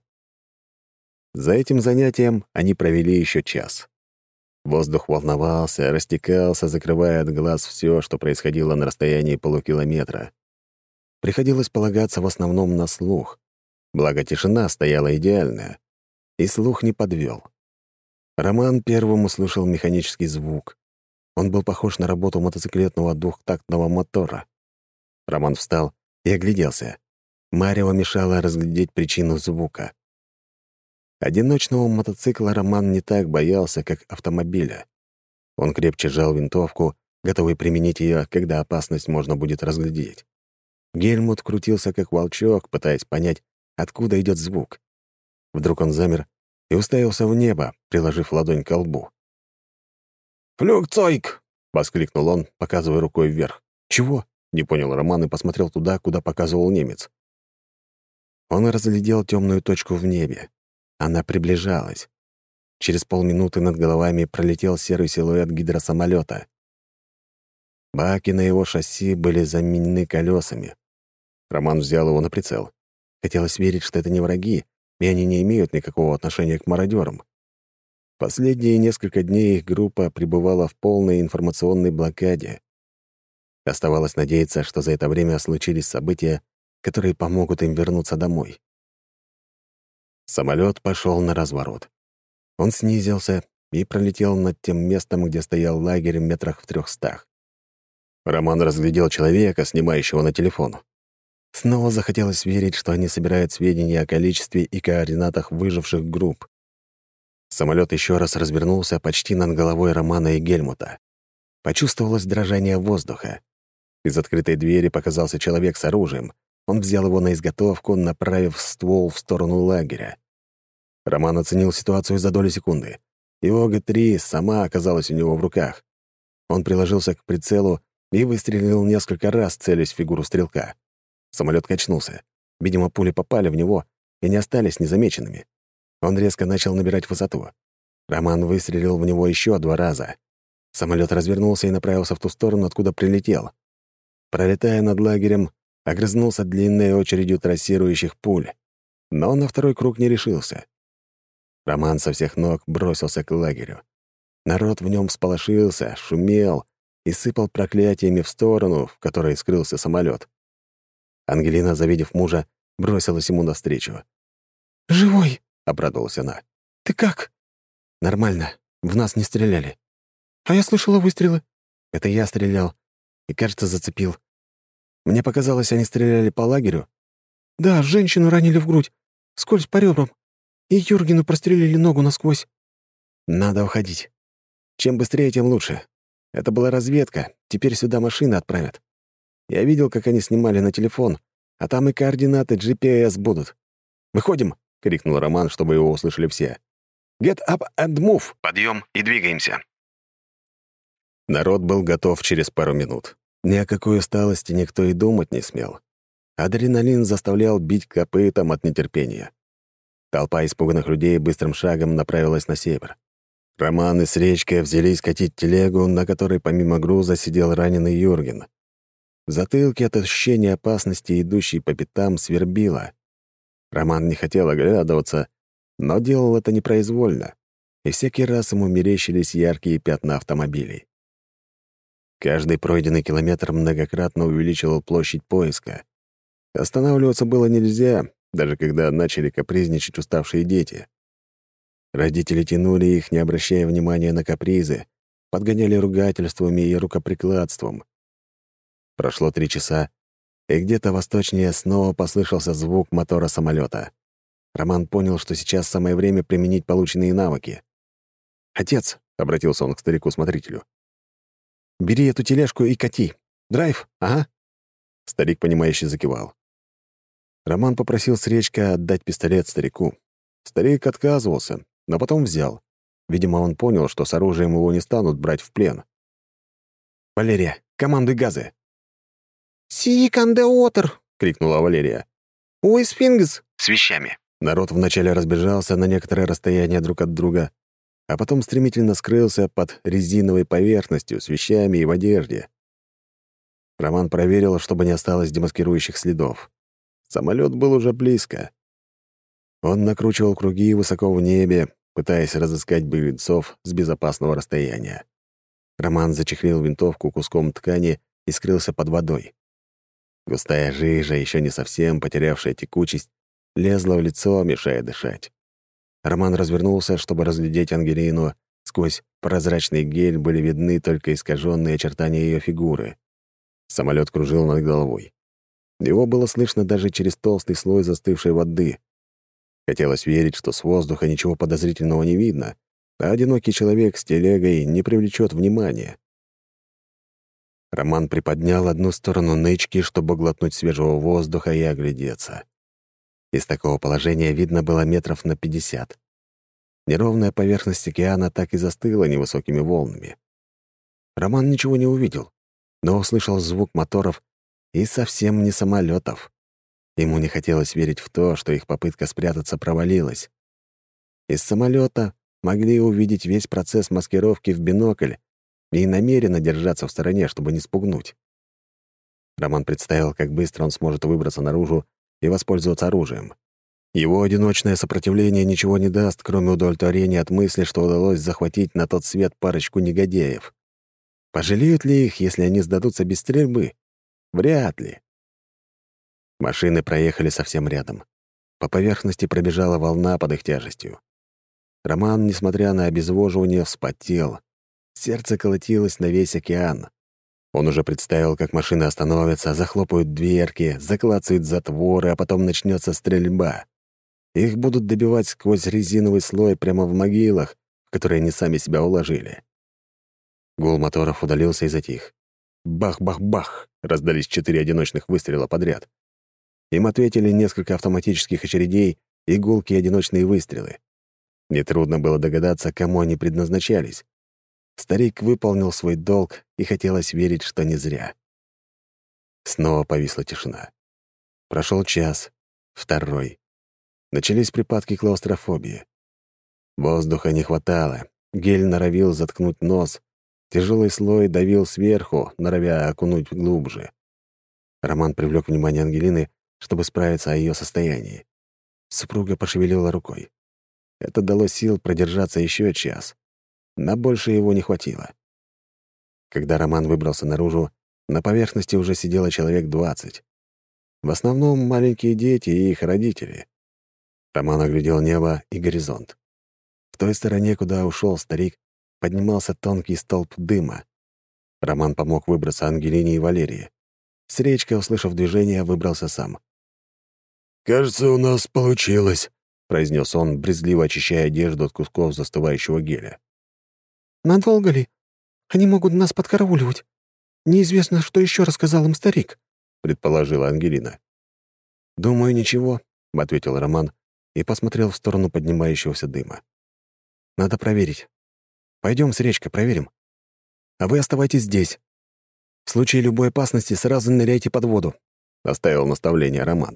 За этим занятием они провели еще час. Воздух волновался, растекался, закрывая от глаз все, что происходило на расстоянии полукилометра. Приходилось полагаться в основном на слух. Благо, тишина стояла идеальная, и слух не подвел. Роман первым услышал механический звук. Он был похож на работу мотоциклетного двухтактного мотора. Роман встал и огляделся. Марево мешало разглядеть причину звука. Одиночного мотоцикла Роман не так боялся, как автомобиля. Он крепче сжал винтовку, готовый применить ее, когда опасность можно будет разглядеть. Гельмут крутился, как волчок, пытаясь понять, откуда идет звук. Вдруг он замер и уставился в небо, приложив ладонь к лбу. «Флюгцойг!» — воскликнул он, показывая рукой вверх. «Чего?» — не понял Роман и посмотрел туда, куда показывал немец. Он разглядел темную точку в небе. Она приближалась. Через полминуты над головами пролетел серый силуэт гидросамолета. Баки на его шасси были заменены колесами. Роман взял его на прицел. Хотелось верить, что это не враги, и они не имеют никакого отношения к мародерам. Последние несколько дней их группа пребывала в полной информационной блокаде. Оставалось надеяться, что за это время случились события, которые помогут им вернуться домой. Самолет пошел на разворот. Он снизился и пролетел над тем местом, где стоял лагерь метрах в 300. Роман разглядел человека, снимающего на телефон. Снова захотелось верить, что они собирают сведения о количестве и координатах выживших групп. Самолет еще раз развернулся почти над головой Романа и Гельмута. Почувствовалось дрожание воздуха. Из открытой двери показался человек с оружием. Он взял его на изготовку, направив ствол в сторону лагеря. Роман оценил ситуацию за долю секунды. Его Г-3 сама оказалась у него в руках. Он приложился к прицелу и выстрелил несколько раз, целясь в фигуру стрелка. Самолет качнулся. Видимо, пули попали в него и не остались незамеченными. Он резко начал набирать высоту. Роман выстрелил в него еще 2 раза. Самолет развернулся и направился в ту сторону, откуда прилетел. Пролетая над лагерем, огрызнулся длинной очередью трассирующих пуль. Но на второй круг не решился. Роман со всех ног бросился к лагерю. Народ в нем всполошился, шумел и сыпал проклятиями в сторону, в которой скрылся самолет. Ангелина, завидев мужа, бросилась ему навстречу. «Живой!» — обрадовалась она. «Ты как?» «Нормально. В нас не стреляли». «А я слышала выстрелы». «Это я стрелял. И, кажется, зацепил. Мне показалось, они стреляли по лагерю». «Да, женщину ранили в грудь, вскользь по ребрам. И Юргену прострелили ногу насквозь». «Надо уходить. Чем быстрее, тем лучше. Это была разведка. Теперь сюда машины отправят. Я видел, как они снимали на телефон, а там и координаты GPS будут. Выходим!» — крикнул Роман, чтобы его услышали все. «Get up and move!» «Подъем и двигаемся!» Народ был готов через пару минут. Ни о какой усталости никто и думать не смел. Адреналин заставлял бить копытом от нетерпения. Толпа испуганных людей быстрым шагом направилась на север. Роман и с Речкой взялись катить телегу, на которой помимо груза сидел раненый Юрген. В затылке от ощущения опасности, идущей по пятам, свербило. Роман не хотел оглядываться, но делал это непроизвольно, и всякий раз ему мерещились яркие пятна автомобилей. Каждый пройденный километр многократно увеличивал площадь поиска. Останавливаться было нельзя, даже когда начали капризничать уставшие дети. Родители тянули их, не обращая внимания на капризы, подгоняли ругательствами и рукоприкладством. Прошло 3 часа, и где-то восточнее снова послышался звук мотора самолета. Роман понял, что сейчас самое время применить полученные навыки. «Отец», — обратился он к старику-смотрителю, — «бери эту тележку и кати. Драйв, ага». Старик, понимающе закивал. Роман попросил с Речка отдать пистолет старику. Старик отказывался, но потом взял. Видимо, он понял, что с оружием его не станут брать в плен. «Валерия, командуй газы!» «Си кандеотер!» — крикнула Валерия. «Уис фингс!» «С вещами!» Народ вначале разбежался на некоторое расстояние друг от друга, а потом стремительно скрылся под резиновой поверхностью с вещами и в одежде. Роман проверил, чтобы не осталось демаскирующих следов. Самолет был уже близко. Он накручивал круги высоко в небе, пытаясь разыскать беглецов с безопасного расстояния. Роман зачехлил винтовку куском ткани и скрылся под водой. Густая жижа, еще не совсем потерявшая текучесть, лезла в лицо, мешая дышать. Роман развернулся, чтобы разглядеть Ангелину. Сквозь прозрачный гель были видны только искаженные очертания ее фигуры. Самолет кружил над головой. Его было слышно даже через толстый слой застывшей воды. Хотелось верить, что с воздуха ничего подозрительного не видно, а одинокий человек с телегой не привлечет внимания. Роман приподнял одну сторону нычки, чтобы глотнуть свежего воздуха и оглядеться. Из такого положения видно было метров на 50. Неровная поверхность океана так и застыла невысокими волнами. Роман ничего не увидел, но услышал звук моторов и совсем не самолетов. Ему не хотелось верить в то, что их попытка спрятаться провалилась. Из самолета могли увидеть весь процесс маскировки в бинокль и намеренно держаться в стороне, чтобы не спугнуть. Роман представил, как быстро он сможет выбраться наружу и воспользоваться оружием. Его одиночное сопротивление ничего не даст, кроме удовлетворения от мысли, что удалось захватить на тот свет парочку негодяев. Пожалеют ли их, если они сдадутся без стрельбы? Вряд ли. Машины проехали совсем рядом. По поверхности пробежала волна под их тяжестью. Роман, несмотря на обезвоживание, вспотел. Сердце колотилось на весь океан. Он уже представил, как машины остановятся, захлопают дверки, заклацают затворы, а потом начнется стрельба. Их будут добивать сквозь резиновый слой прямо в могилах, в которые они сами себя уложили. Гул моторов удалился и затих. Бах-бах-бах! Раздались 4 одиночных выстрела подряд. Им ответили несколько автоматических очередей и гулкие одиночные выстрелы. Нетрудно было догадаться, кому они предназначались. Старик выполнил свой долг, и хотелось верить, что не зря. Снова повисла тишина. Прошел час, 2. Начались припадки клаустрофобии. Воздуха не хватало, гель норовил заткнуть нос, тяжелый слой давил сверху, норовя окунуть глубже. Роман привлек внимание Ангелины, чтобы справиться о ее состоянии. Супруга пошевелила рукой. Это дало сил продержаться еще час. На больше его не хватило. Когда Роман выбрался наружу, на поверхности уже сидело человек 20. В основном маленькие дети и их родители. Роман оглядел небо и горизонт. В той стороне, куда ушел старик, поднимался тонкий столб дыма. Роман помог выбраться Ангелине и Валерии. С Речкой, услышав движение, выбрался сам. «Кажется, у нас получилось», — произнес он, брезгливо очищая одежду от кусков застывающего геля. «Надолго ли? Они могут нас подкарауливать. Неизвестно, что еще рассказал им старик», — предположила Ангелина. «Думаю, ничего», — ответил Роман и посмотрел в сторону поднимающегося дыма. «Надо проверить. Пойдем с Речкой проверим». а вы оставайтесь здесь. В случае любой опасности сразу ныряйте под воду», — оставил наставление Роман.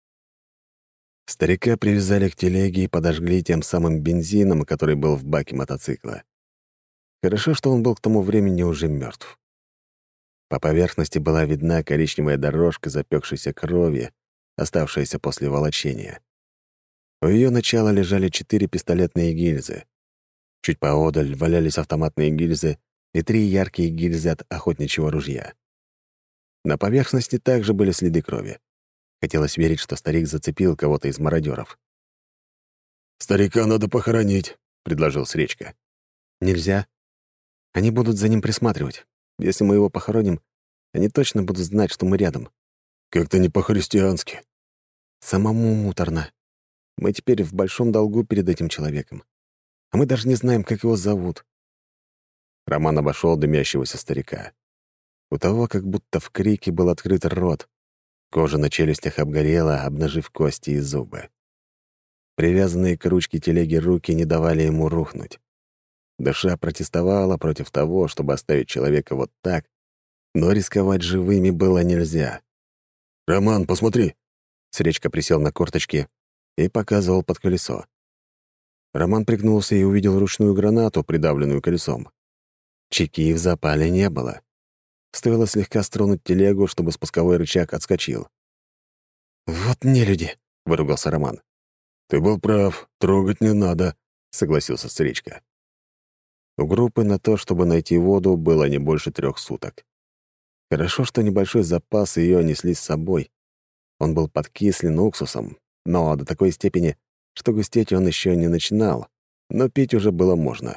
Старика привязали к телеге и подожгли тем самым бензином, который был в баке мотоцикла. Хорошо, что он был к тому времени уже мертв. По поверхности была видна коричневая дорожка запекшейся крови, оставшаяся после волочения. У ее начала лежали 4 пистолетные гильзы. Чуть поодаль валялись автоматные гильзы и 3 яркие гильзы от охотничьего ружья. На поверхности также были следы крови. Хотелось верить, что старик зацепил кого-то из мародеров. «Старика надо похоронить», — предложил Сречка. «Нельзя. Они будут за ним присматривать. Если мы его похороним, они точно будут знать, что мы рядом». «Как-то не по-христиански». «Самому муторно. Мы теперь в большом долгу перед этим человеком. А мы даже не знаем, как его зовут». Роман обошел дымящегося старика. У того как будто в крике был открыт рот. Кожа на челюстях обгорела, обнажив кости и зубы. Привязанные к ручке телеги руки не давали ему рухнуть. Душа протестовала против того, чтобы оставить человека вот так, но рисковать живыми было нельзя. «Роман, посмотри!» Сречка присел на корточки и показывал под колесо. Роман пригнулся и увидел ручную гранату, придавленную колесом. Чеки в запале не было. Стоило слегка стронуть телегу, чтобы спусковой рычаг отскочил. «Вот нелюди!» — выругался Роман. «Ты был прав, трогать не надо», — согласился Сречка. У группы на то, чтобы найти воду, было не больше 3 суток. Хорошо, что небольшой запас ее несли с собой. Он был подкислен уксусом, но до такой степени, что густеть он еще не начинал, но пить уже было можно.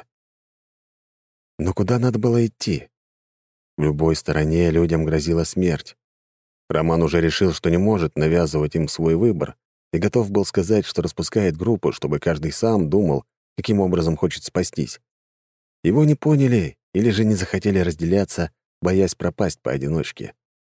Но куда надо было идти? В любой стороне людям грозила смерть. Роман уже решил, что не может навязывать им свой выбор, и готов был сказать, что распускает группу, чтобы каждый сам думал, каким образом хочет спастись. Его не поняли или же не захотели разделяться, боясь пропасть поодиночке.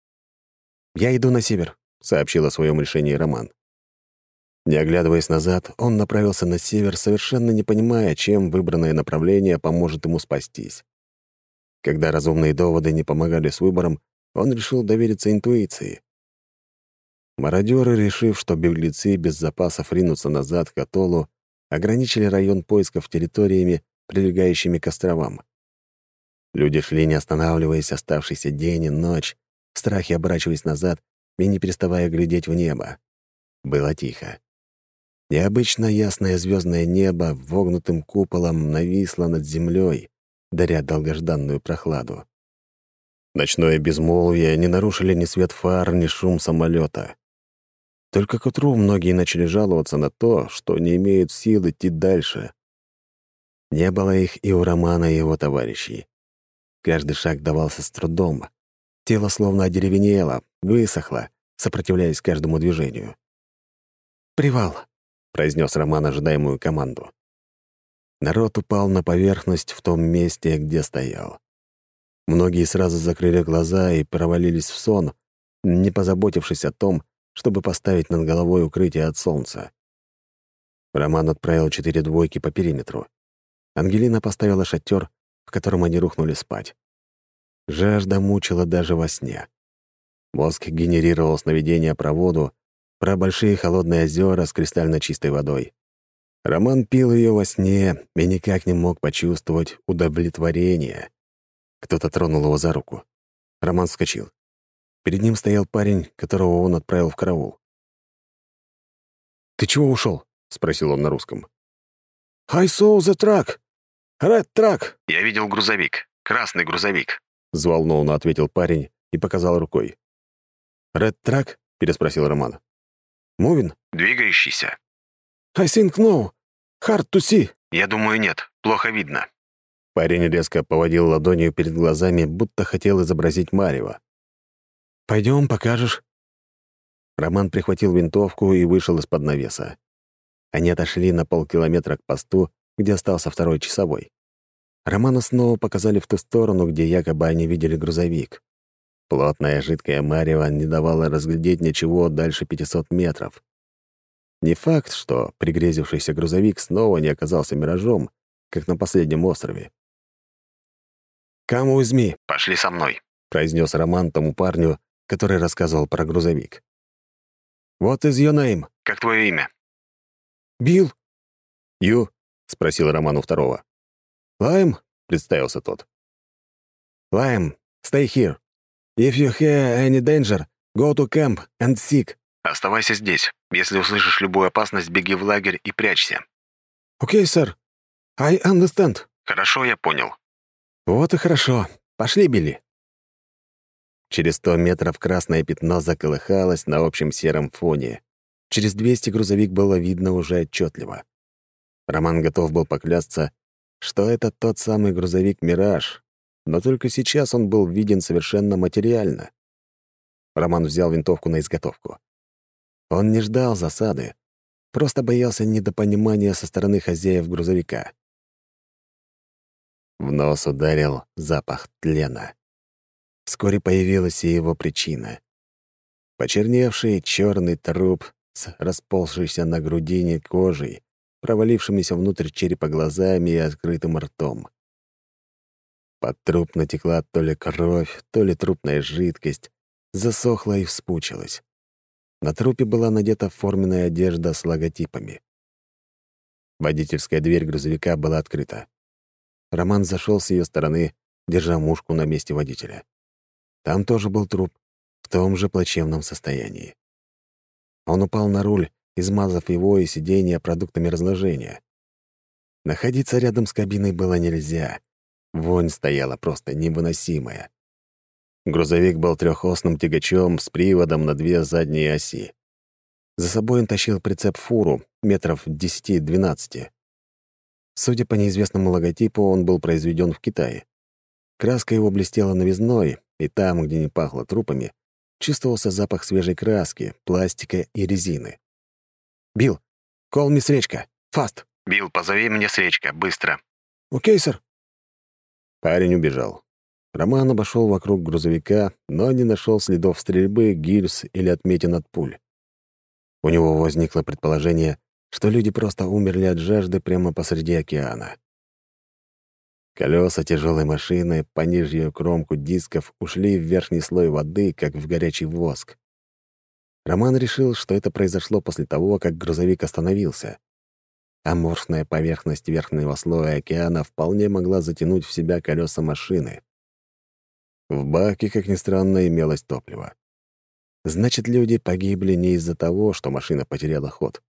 «Я иду на север», — сообщил о своем решении Роман. Не оглядываясь назад, он направился на север, совершенно не понимая, чем выбранное направление поможет ему спастись. Когда разумные доводы не помогали с выбором, он решил довериться интуиции. Мародеры, решив, что беглецы без запасов ринутся назад к атоллу, ограничили район поисков территориями, прилегающими к островам. Люди шли, не останавливаясь, оставшийся день и ночь, в страхе оборачиваясь назад и не переставая глядеть в небо. Было тихо. Необычно ясное звездное небо вогнутым куполом нависло над землей, даря долгожданную прохладу. Ночное безмолвие не нарушили ни свет фар, ни шум самолета. Только к утру многие начали жаловаться на то, что не имеют сил идти дальше. Не было их и у Романа, и его товарищей. Каждый шаг давался с трудом. Тело словно одеревенело, высохло, сопротивляясь каждому движению. «Привал», — произнес Роман ожидаемую команду. Народ упал на поверхность в том месте, где стоял. Многие сразу закрыли глаза и провалились в сон, не позаботившись о том, чтобы поставить над головой укрытие от солнца. Роман отправил 4 двойки по периметру. Ангелина поставила шатер, в котором они рухнули спать. Жажда мучила даже во сне. Мозг генерировал сновидения про воду, про большие холодные озера с кристально чистой водой. Роман пил ее во сне и никак не мог почувствовать удовлетворения. Кто-то тронул его за руку. Роман вскочил. Перед ним стоял парень, которого он отправил в караул. «Ты чего ушел? Спросил он на русском. «I saw the truck! Red truck!» «Я видел грузовик. Красный грузовик», — взволнованно ответил парень и показал рукой. «Red truck?» — переспросил Роман. «Мувин?» «Двигающийся». «I think no. Hard to see». «Я думаю, нет. Плохо видно». Парень резко поводил ладонью перед глазами, будто хотел изобразить марево. «Пойдем, покажешь». Роман прихватил винтовку и вышел из-под навеса. Они отошли на полкилометра к посту, где остался второй часовой. Роману снова показали в ту сторону, где якобы они видели грузовик. Плотная жидкая марево не давала разглядеть ничего дальше 500 метров. Не факт, что пригрезившийся грузовик снова не оказался миражом, как на последнем острове. «Come with me», «Пошли со мной», — произнес Роман тому парню, который рассказывал про грузовик. «What is your name?» «Как твое имя?» Билл, «You?» — спросил Роман у второго. «Лайм?» — представился тот. «Лайм, stay here. If you hear any danger, go to camp and seek». «Оставайся здесь. Если услышишь любую опасность, беги в лагерь и прячься». окей, сэр. I understand. «Хорошо, я понял». «Вот и хорошо. Пошли, Билли». Через 100 метров красное пятно заколыхалось на общем сером фоне. Через 200 грузовик было видно уже отчетливо. Роман готов был поклясться, что это тот самый грузовик «Мираж», но только сейчас он был виден совершенно материально. Роман взял винтовку на изготовку. Он не ждал засады, просто боялся недопонимания со стороны хозяев грузовика. В нос ударил запах тлена. Вскоре появилась и его причина. Почерневший черный труп с расползшейся на грудине кожей, провалившимися внутрь черепа глазами и открытым ртом. Под труп натекла то ли кровь, то ли трупная жидкость, засохла и вспучилась. На трупе была надета форменная одежда с логотипами. Водительская дверь грузовика была открыта. Роман зашел с ее стороны, держа мушку на месте водителя. Там тоже был труп, в том же плачевном состоянии. Он упал на руль, измазав его и сиденье продуктами разложения. Находиться рядом с кабиной было нельзя. Вонь стояла просто невыносимая. Грузовик был трехосным тягачом с приводом на 2 задние оси. За собой он тащил прицеп-фуру метров 10-12. Судя по неизвестному логотипу, он был произведен в Китае. Краска его блестела новизной, и там, где не пахло трупами, чувствовался запах свежей краски, пластика и резины. «Билл, call me Сречка. Fast!» «Билл, позови мне Сречка. Быстро». Окей, сэр. Парень убежал. Роман обошел вокруг грузовика, но не нашел следов стрельбы, гильз или отметин от пуль. У него возникло предположение, что люди просто умерли от жажды прямо посреди океана. Колеса тяжелой машины по нижнюю кромку дисков ушли в верхний слой воды, как в горячий воск. Роман решил, что это произошло после того, как грузовик остановился. Аморфная поверхность верхнего слоя океана вполне могла затянуть в себя колеса машины. В баке, как ни странно, имелось топливо. Значит, люди погибли не из-за того, что машина потеряла ход.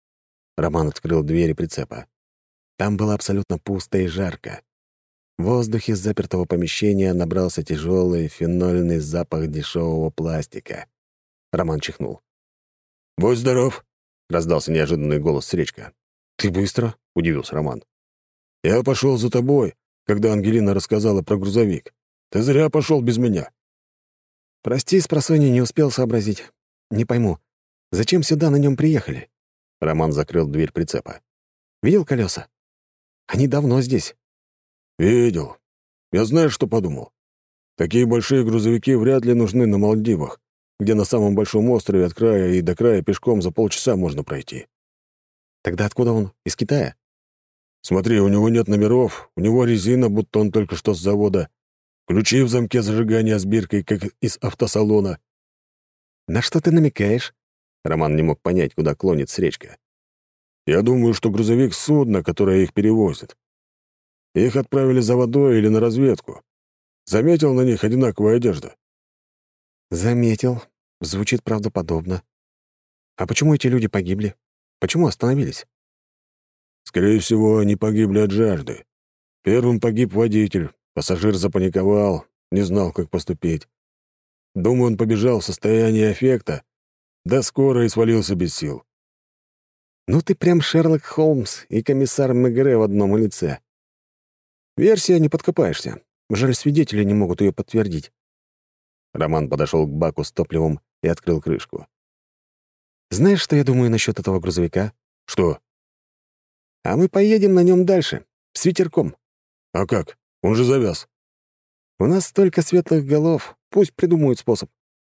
Роман открыл двери прицепа. Там было абсолютно пусто и жарко. В воздухе запертого помещения набрался тяжелый фенольный запах дешевого пластика. Роман чихнул. «Будь здоров!» — раздался неожиданный голос Сречка. «Ты быстро?» — удивился Роман. «Я пошел за тобой, когда Ангелина рассказала про грузовик. Ты зря пошел без меня». «Прости, спросонья не успел сообразить. Не пойму, зачем сюда на нем приехали?» Роман закрыл дверь прицепа. «Видел колеса? Они давно здесь». «Видел. Я знаешь, что подумал? Такие большие грузовики вряд ли нужны на Мальдивах, где на самом большом острове от края и до края пешком за полчаса можно пройти». «Тогда откуда он? Из Китая?» «Смотри, у него нет номеров, у него резина, будто он только что с завода. Ключи в замке зажигания с биркой, как из автосалона». «На что ты намекаешь?» Роман не мог понять, куда клонит Сречка. «Я думаю, что грузовик — судно, которое их перевозит. Их отправили за водой или на разведку. Заметил на них одинаковую одежду?» «Заметил. Звучит правдоподобно. А почему эти люди погибли? Почему остановились?» «Скорее всего, они погибли от жажды. Первым погиб водитель, пассажир запаниковал, не знал, как поступить. Думаю, он побежал в состоянии аффекта, да скоро и свалился без сил». «Ну ты прям Шерлок Холмс и комиссар Мегре в одном лице. Версия, не подкопаешься. Жаль, свидетели не могут ее подтвердить». Роман подошел к баку с топливом и открыл крышку. «Знаешь, что я думаю насчет этого грузовика?» «Что?» «А мы поедем на нем дальше, с ветерком». «А как? Он же завяз». «У нас столько светлых голов, пусть придумают способ».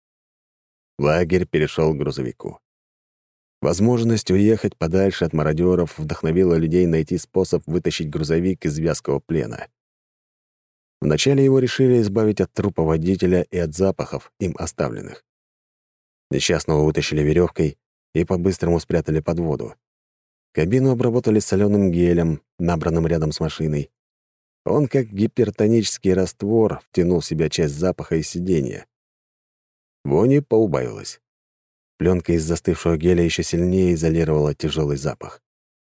Лагерь перешел к грузовику. Возможность уехать подальше от мародеров вдохновила людей найти способ вытащить грузовик из вязкого плена. Вначале его решили избавить от трупа водителя и от запахов, им оставленных. Несчастного вытащили веревкой и по-быстрому спрятали под воду. Кабину обработали соленым гелем, набранным рядом с машиной. Он, как гипертонический раствор, втянул в себя часть запаха из сиденья. Вони поубавилась. Пленка из застывшего геля еще сильнее изолировала тяжелый запах.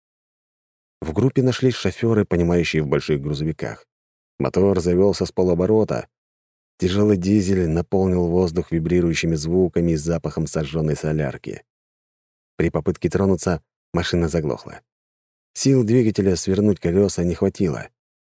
В группе нашлись шоферы, понимающие в больших грузовиках. Мотор завелся с полоборота. Тяжелый дизель наполнил воздух вибрирующими звуками и запахом сожженной солярки. При попытке тронуться машина заглохла. Сил двигателя свернуть колеса не хватило.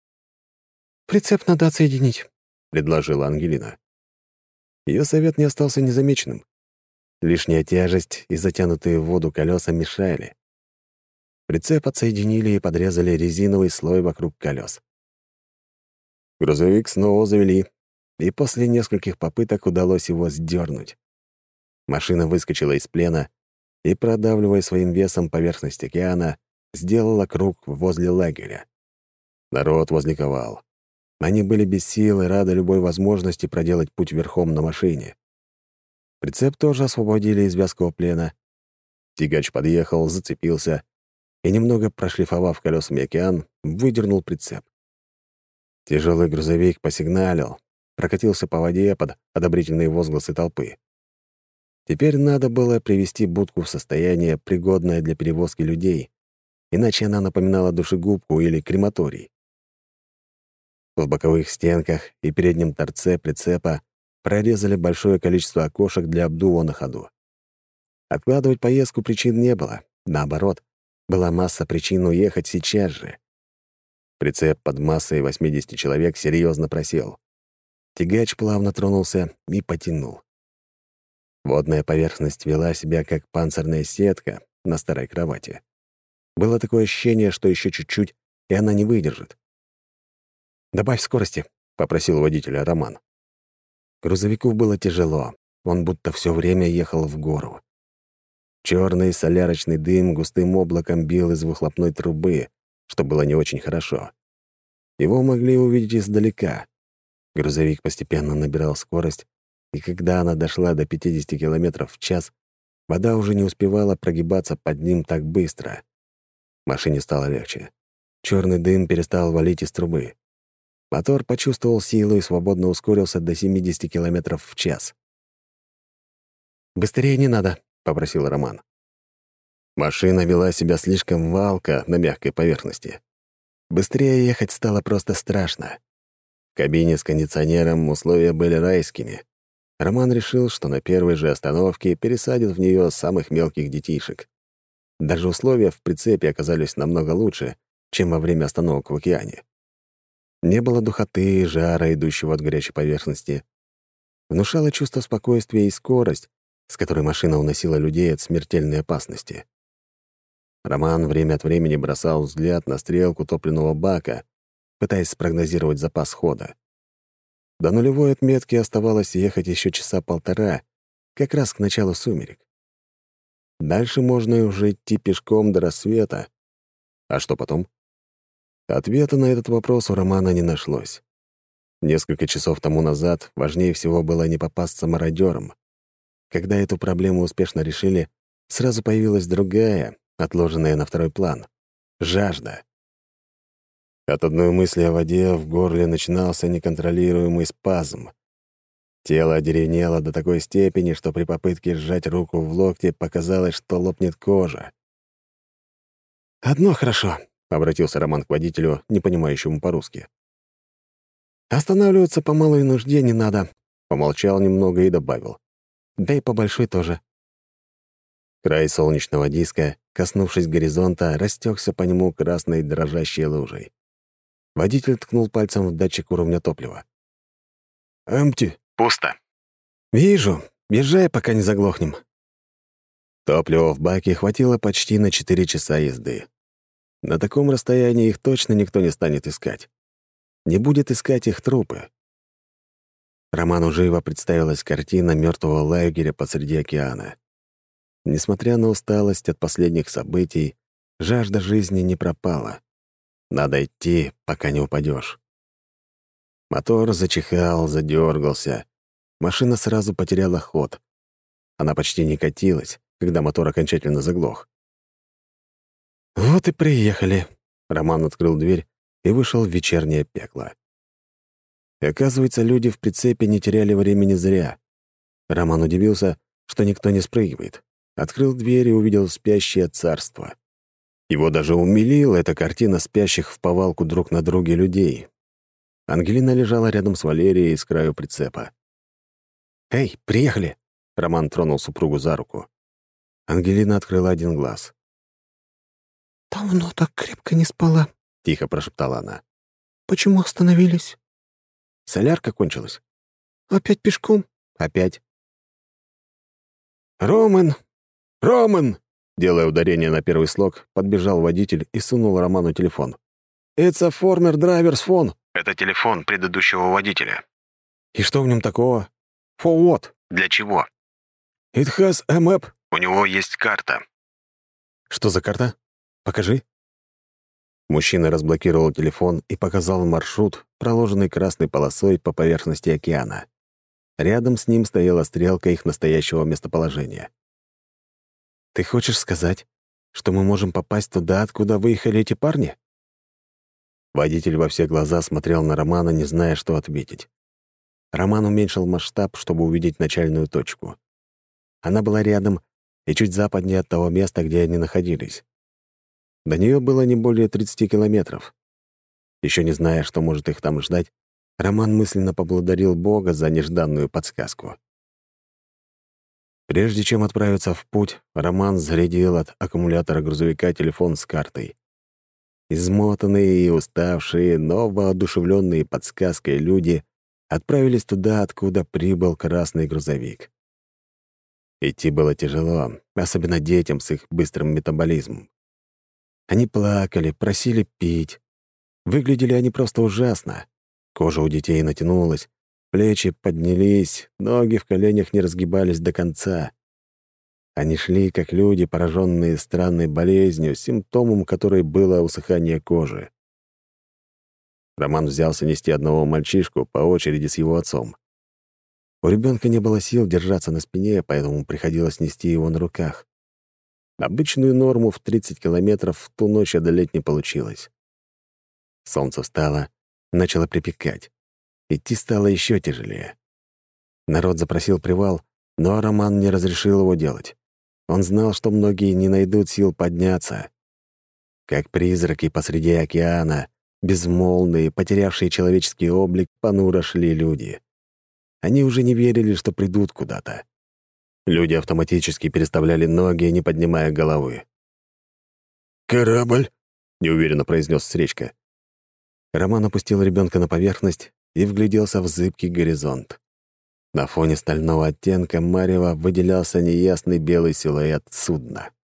«Прицеп надо отсоединить», — предложила Ангелина. Ее совет не остался незамеченным. Лишняя тяжесть и затянутые в воду колеса мешали. Прицеп отсоединили и подрезали резиновый слой вокруг колес. Грузовик снова завели, и после нескольких попыток удалось его сдернуть. Машина выскочила из плена и, продавливая своим весом поверхность океана, сделала круг возле лагеря. Народ возликовал. Они были без сил и рады любой возможности проделать путь верхом на машине. Прицеп тоже освободили из вязкого плена. Тягач подъехал, зацепился и, немного прошлифовав колесами океан, выдернул прицеп. Тяжелый грузовик посигналил, прокатился по воде под одобрительные возгласы толпы. Теперь надо было привести будку в состояние, пригодное для перевозки людей, иначе она напоминала душегубку или крематорий. В боковых стенках и переднем торце прицепа прорезали большое количество окошек для обдува на ходу. Откладывать поездку причин не было. Наоборот, была масса причин уехать сейчас же. Прицеп под массой 80 человек серьезно просел. Тягач плавно тронулся и потянул. Водная поверхность вела себя как панцирная сетка на старой кровати. Было такое ощущение, что еще чуть-чуть, и она не выдержит. «Добавь скорости», — попросил водителя Роман. Грузовику было тяжело. Он будто все время ехал в гору. Черный солярочный дым густым облаком бил из выхлопной трубы, что было не очень хорошо. Его могли увидеть издалека. Грузовик постепенно набирал скорость, и когда она дошла до 50 км в час, вода уже не успевала прогибаться под ним так быстро. Машине стало легче. Черный дым перестал валить из трубы. Мотор почувствовал силу и свободно ускорился до 70 км в час. «Быстрее не надо», — попросил Роман. Машина вела себя слишком валко на мягкой поверхности. Быстрее ехать стало просто страшно. В кабине с кондиционером условия были райскими. Роман решил, что на первой же остановке пересадит в нее самых мелких детишек. Даже условия в прицепе оказались намного лучше, чем во время остановок в океане. Не было духоты и жара, идущего от горячей поверхности. Внушало чувство спокойствия и скорость, с которой машина уносила людей от смертельной опасности. Роман время от времени бросал взгляд на стрелку топливного бака, пытаясь спрогнозировать запас хода. До нулевой отметки оставалось ехать еще часа полтора, как раз к началу сумерек. Дальше можно уже идти пешком до рассвета. А что потом? Ответа на этот вопрос у Романа не нашлось. Несколько часов тому назад важнее всего было не попасться мародерам. Когда эту проблему успешно решили, сразу появилась другая, отложенная на второй план — жажда. От одной мысли о воде в горле начинался неконтролируемый спазм. Тело одеревенело до такой степени, что при попытке сжать руку в локте показалось, что лопнет кожа. «Одно хорошо», — обратился Роман к водителю, не понимающему по-русски. «Останавливаться по малой нужде не надо», — помолчал немного и добавил. «Да и по большой тоже». Край солнечного диска, коснувшись горизонта, растекся по нему красной дрожащей лужей. Водитель ткнул пальцем в датчик уровня топлива. «Эмпти». «Пусто». «Вижу. Езжай, пока не заглохнем». Топлива в баке хватило почти на 4 часа езды. На таком расстоянии их точно никто не станет искать. Не будет искать их трупы. Роману живо представилась картина мертвого лагеря посреди океана. Несмотря на усталость от последних событий, жажда жизни не пропала. Надо идти, пока не упадешь. Мотор зачихал, задергался. Машина сразу потеряла ход. Она почти не катилась, когда мотор окончательно заглох. «Вот и приехали», — Роман открыл дверь и вышел в вечернее пекло. И оказывается, люди в прицепе не теряли времени зря. Роман удивился, что никто не спрыгивает. Открыл дверь и увидел спящее царство. Его даже умилила эта картина спящих в повалку друг на друге людей. Ангелина лежала рядом с Валерией с краю прицепа. «Эй, приехали!» — Роман тронул супругу за руку. Ангелина открыла один глаз. «Давно так крепко не спала», — тихо прошептала она. «Почему остановились? «Солярка кончилась». Опять пешком?» «Опять». «Роман! Роман!» Делая ударение на первый слог, подбежал водитель и сунул Роману телефон. «It's a former driver's phone». «Это телефон предыдущего водителя». «И что в нем такого?» «For what?» «Для чего?» «It has a map». «У него есть карта». «Что за карта? Покажи». Мужчина разблокировал телефон и показал маршрут, проложенный красной полосой по поверхности океана. Рядом с ним стояла стрелка их настоящего местоположения. «Ты хочешь сказать, что мы можем попасть туда, откуда выехали эти парни?» Водитель во все глаза смотрел на Романа, не зная, что ответить. Роман уменьшил масштаб, чтобы увидеть начальную точку. Она была рядом и чуть западнее от того места, где они находились. До нее было не более 30 километров. Еще не зная, что может их там ждать, Роман мысленно поблагодарил Бога за нежданную подсказку. Прежде чем отправиться в путь, Роман зарядил от аккумулятора грузовика телефон с картой. Измотанные и уставшие, но воодушевленные подсказкой люди отправились туда, откуда прибыл красный грузовик. Идти было тяжело, особенно детям с их быстрым метаболизмом. Они плакали, просили пить. Выглядели они просто ужасно. Кожа у детей натянулась, плечи поднялись, ноги в коленях не разгибались до конца. Они шли, как люди, пораженные странной болезнью, симптомом которой было усыхание кожи. Роман взялся нести одного мальчишку по очереди с его отцом. У ребенка не было сил держаться на спине, поэтому приходилось нести его на руках. Обычную норму в 30 километров в ту ночь одолеть не получилось. Солнце встало, начало припекать. Идти стало еще тяжелее. Народ запросил привал, но Роман не разрешил его делать. Он знал, что многие не найдут сил подняться. Как призраки посреди океана, безмолвные, потерявшие человеческий облик, понуро шли люди. Они уже не верили, что придут куда-то. Люди автоматически переставляли ноги, не поднимая головы. «Корабль?» — неуверенно произнес Сречка. Роман опустил ребенка на поверхность и вгляделся в зыбкий горизонт. На фоне стального оттенка марева выделялся неясный белый силуэт судна.